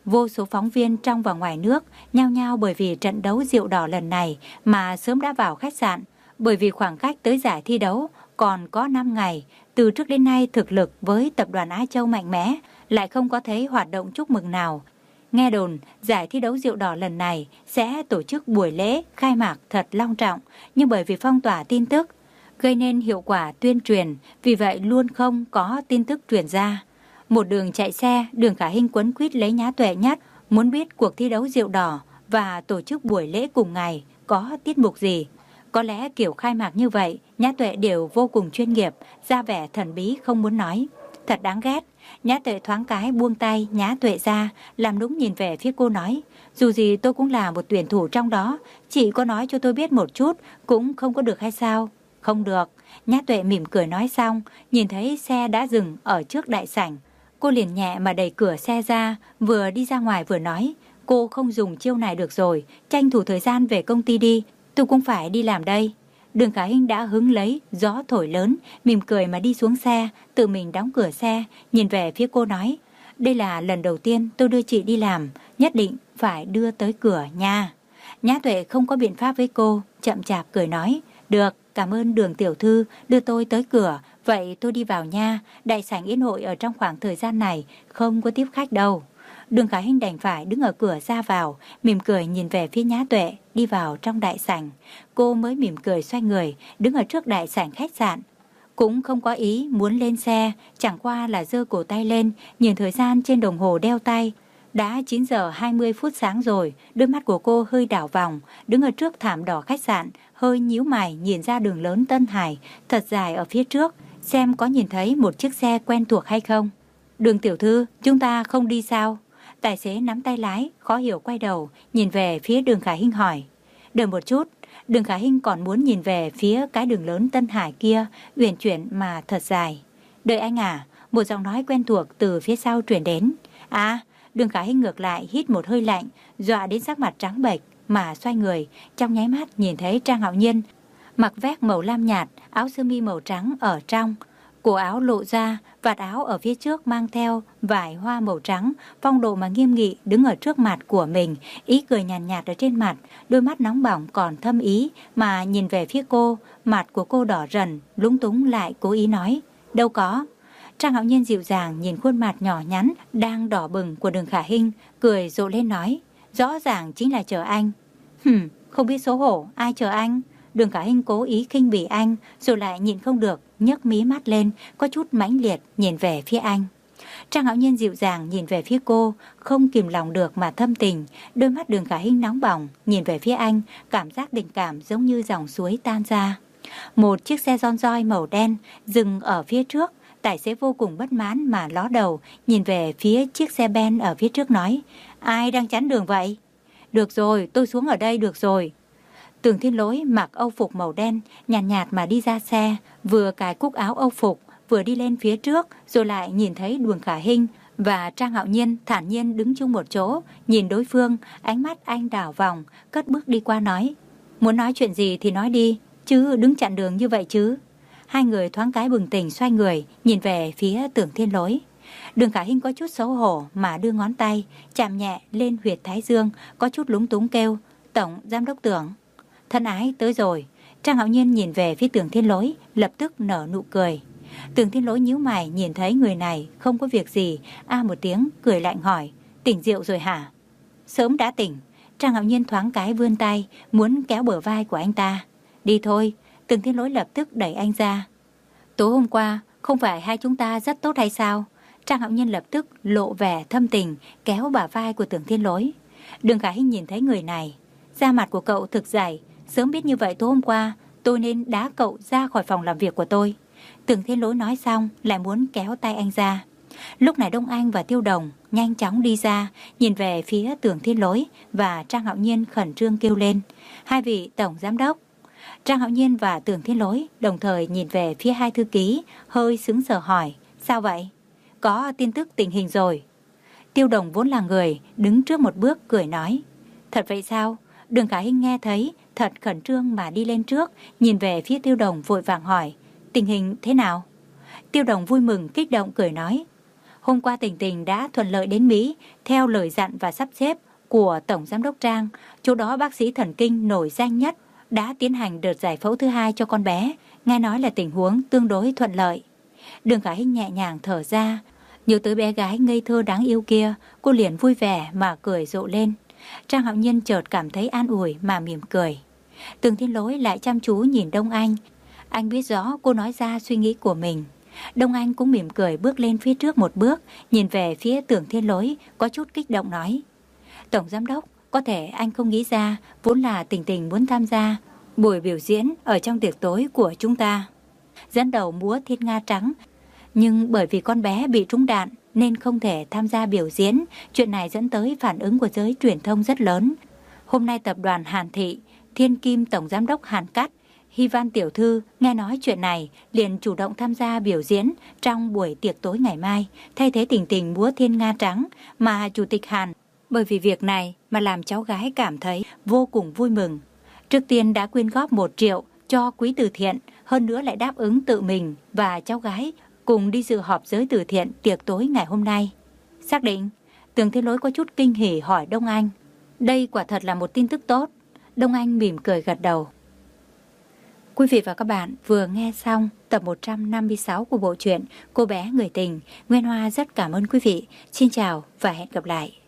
Vô số phóng viên trong và ngoài nước nhao nhao bởi vì trận đấu rượu đỏ lần này mà sớm đã vào khách sạn. Bởi vì khoảng cách tới giải thi đấu còn có năm ngày, từ trước đến nay thực lực với tập đoàn Á Châu mạnh mẽ, lại không có thấy hoạt động chúc mừng nào. Nghe đồn, giải thi đấu rượu đỏ lần này sẽ tổ chức buổi lễ khai mạc thật long trọng, nhưng bởi vì phong tỏa tin tức, gây nên hiệu quả tuyên truyền, vì vậy luôn không có tin tức truyền ra. Một đường chạy xe, Đường Khả Hinh quấn quýt lấy Nhã Tuệ nhất, muốn biết cuộc thi đấu rượu đỏ và tổ chức buổi lễ cùng ngày có tiết mục gì. Có lẽ kiểu khai mạc như vậy, Nhã Tuệ đều vô cùng chuyên nghiệp, ra vẻ thần bí không muốn nói. Thật đáng ghét. Nhã Tuệ thoáng cái buông tay Nhã Tuệ ra, làm nũng nhìn về phía cô nói, dù gì tôi cũng là một tuyển thủ trong đó, chị có nói cho tôi biết một chút cũng không có được hay sao? Không được. Nhã Tuệ mỉm cười nói xong, nhìn thấy xe đã dừng ở trước đại sảnh. Cô liền nhẹ mà đẩy cửa xe ra, vừa đi ra ngoài vừa nói, cô không dùng chiêu này được rồi, tranh thủ thời gian về công ty đi, tôi cũng phải đi làm đây. Đường Khả Hinh đã hứng lấy gió thổi lớn, mỉm cười mà đi xuống xe, tự mình đóng cửa xe, nhìn về phía cô nói, đây là lần đầu tiên tôi đưa chị đi làm, nhất định phải đưa tới cửa nha. Nhã Tuệ không có biện pháp với cô, chậm chạp cười nói, được, cảm ơn Đường tiểu thư đưa tôi tới cửa, vậy tôi đi vào nha, đại sảnh yến hội ở trong khoảng thời gian này không có tiếp khách đâu. Đường Khả Hinh đành phải đứng ở cửa ra vào, mỉm cười nhìn về phía Nhã Tuệ, đi vào trong đại sảnh. Cô mới mỉm cười xoay người, đứng ở trước đại sảnh khách sạn. Cũng không có ý muốn lên xe, chẳng qua là giơ cổ tay lên, nhìn thời gian trên đồng hồ đeo tay. Đã chín giờ hai mươi phút sáng rồi, đôi mắt của cô hơi đảo vòng, đứng ở trước thảm đỏ khách sạn, hơi nhíu mày nhìn ra đường lớn Tân Hải, thật dài ở phía trước, xem có nhìn thấy một chiếc xe quen thuộc hay không. Đường tiểu thư, chúng ta không đi sao? Tài xế nắm tay lái, khó hiểu quay đầu, nhìn về phía Đường Khả Hinh hỏi. Đợi một chút, Đường Khả Hinh còn muốn nhìn về phía cái đường lớn Tân Hải kia, uyển chuyển mà thật dài. Đợi anh à, một giọng nói quen thuộc từ phía sau truyền đến. À, Đường Khả Hinh ngược lại hít một hơi lạnh, dọa đến sắc mặt trắng bệch mà xoay người, trong nháy mắt nhìn thấy Trang Hạo Nhiên, mặc vest màu lam nhạt, áo sơ mi màu trắng ở trong. Cổ áo lộ ra, vạt áo ở phía trước mang theo vải hoa màu trắng, phong độ mà nghiêm nghị đứng ở trước mặt của mình, ý cười nhàn nhạt, nhạt ở trên mặt, đôi mắt nóng bỏng còn thâm ý mà nhìn về phía cô, mặt của cô đỏ rần, lúng túng lại cố ý nói, đâu có. Trang Hạo Nhiên dịu dàng nhìn khuôn mặt nhỏ nhắn đang đỏ bừng của Đường Khả Hinh, cười rộ lên nói, rõ ràng chính là chờ anh. Hừm, không biết xấu hổ, ai chờ anh? Đường Khả Hinh cố ý khinh bỉ anh, rồi lại nhịn không được, nhấc mí mắt lên, có chút mãnh liệt nhìn về phía anh. Trang Hạo Nhiên dịu dàng nhìn về phía cô, không kìm lòng được mà thâm tình, đôi mắt Đường Khả Hinh nóng bỏng, nhìn về phía anh, cảm giác tình cảm giống như dòng suối tan ra. Một chiếc xe ron roi màu đen dừng ở phía trước, tài xế vô cùng bất mãn mà ló đầu, nhìn về phía chiếc xe ben ở phía trước nói, ai đang chắn đường vậy? Được rồi, tôi xuống ở đây được rồi. Tưởng Thiên Lỗi mặc âu phục màu đen, nhàn nhạt, nhạt mà đi ra xe, vừa cài cúc áo âu phục, vừa đi lên phía trước, rồi lại nhìn thấy Đường Khả Hinh và Trang Hạo Nhiên thản nhiên đứng chung một chỗ, nhìn đối phương, ánh mắt anh đảo vòng, cất bước đi qua nói, muốn nói chuyện gì thì nói đi, chứ đứng chặn đường như vậy chứ. Hai người thoáng cái bừng tỉnh xoay người, nhìn về phía Tưởng Thiên Lỗi. Đường Khả Hinh có chút xấu hổ mà đưa ngón tay, chạm nhẹ lên huyệt thái dương, có chút lúng túng kêu, Tổng Giám đốc Tưởng. Thân ái tới rồi. Trang Hạo Nhiên nhìn về phía Tưởng Thiên Lỗi, lập tức nở nụ cười. Tưởng Thiên Lỗi nhíu mày nhìn thấy người này không có việc gì, a một tiếng cười lạnh hỏi, tỉnh rượu rồi hả? Sớm đã tỉnh. Trang Hạo Nhiên thoáng cái vươn tay, muốn kéo bờ vai của anh ta. Đi thôi. Tưởng Thiên Lỗi lập tức đẩy anh ra. Tối hôm qua không phải hai chúng ta rất tốt hay sao? Trang Hạo Nhiên lập tức lộ vẻ thâm tình, kéo bả vai của Tưởng Thiên Lỗi. Đường Khả Hinh nhìn thấy người này, da mặt của cậu thực dày, sớm biết như vậy tối hôm qua tôi nên đá cậu ra khỏi phòng làm việc của tôi. Tưởng Thiên Lỗi nói xong lại muốn kéo tay anh ra. Lúc này Đông Anh và Tiêu Đồng nhanh chóng đi ra, nhìn về phía Tưởng Thiên Lỗi và Trang Hạo Nhiên khẩn trương kêu lên, hai vị tổng giám đốc. Trang Hạo Nhiên và Tưởng Thiên Lỗi đồng thời nhìn về phía hai thư ký, hơi sững sờ hỏi, sao vậy? Có tin tức tình hình rồi. Tiêu Đồng vốn là người đứng trước một bước cười nói, thật vậy sao? Đường Khả Hinh nghe thấy, thật khẩn trương mà đi lên trước, nhìn về phía Tiêu Đồng vội vàng hỏi, tình hình thế nào? Tiêu Đồng vui mừng kích động cười nói, Hôm qua Tình Tình đã thuận lợi đến Mỹ theo lời dặn và sắp xếp của Tổng Giám đốc Trang. Chỗ đó bác sĩ thần kinh nổi danh nhất đã tiến hành đợt giải phẫu thứ hai cho con bé. Nghe nói là tình huống tương đối thuận lợi. Đường Khả Hinh nhẹ nhàng thở ra. Nhớ tới bé gái ngây thơ đáng yêu kia, cô liền vui vẻ mà cười rộ lên. Trang Hạo Nhiên chợt cảm thấy an ủi mà mỉm cười. Tường Thiên Lỗi lại chăm chú nhìn Đông Anh. Anh biết rõ cô nói ra suy nghĩ của mình. Đông Anh cũng mỉm cười bước lên phía trước một bước, nhìn về phía Tường Thiên Lỗi, có chút kích động nói: Tổng Giám đốc, có thể anh không nghĩ ra, vốn là Tình Tình muốn tham gia buổi biểu diễn ở trong tiệc tối của chúng ta, dẫn đầu múa Thiên Nga Trắng. Nhưng bởi vì con bé bị trúng đạn nên không thể tham gia biểu diễn. Chuyện này dẫn tới phản ứng của giới truyền thông rất lớn. Hôm nay tập đoàn Hàn Thị, Thiên Kim Tổng Giám đốc Hàn Cát, Hy Văn Tiểu Thư nghe nói chuyện này liền chủ động tham gia biểu diễn trong buổi tiệc tối ngày mai, thay thế Tình Tình múa Thiên Nga Trắng. Mà Chủ tịch Hàn bởi vì việc này mà làm cháu gái cảm thấy vô cùng vui mừng. Trước tiên đã quyên góp một triệu cho quỹ từ thiện, hơn nữa lại đáp ứng tự mình và cháu gái cùng đi dự họp giới từ thiện tiệc tối ngày hôm nay. Xác định. Tường Thiên Lỗi có chút kinh hỉ hỏi Đông Anh. Đây quả thật là một tin tức tốt. Đông Anh mỉm cười gật đầu. Quý vị và các bạn vừa nghe xong tập một trăm năm mươi sáu của bộ truyện Cô bé người tình. Nguyên Hoa rất cảm ơn quý vị. Xin chào và hẹn gặp lại.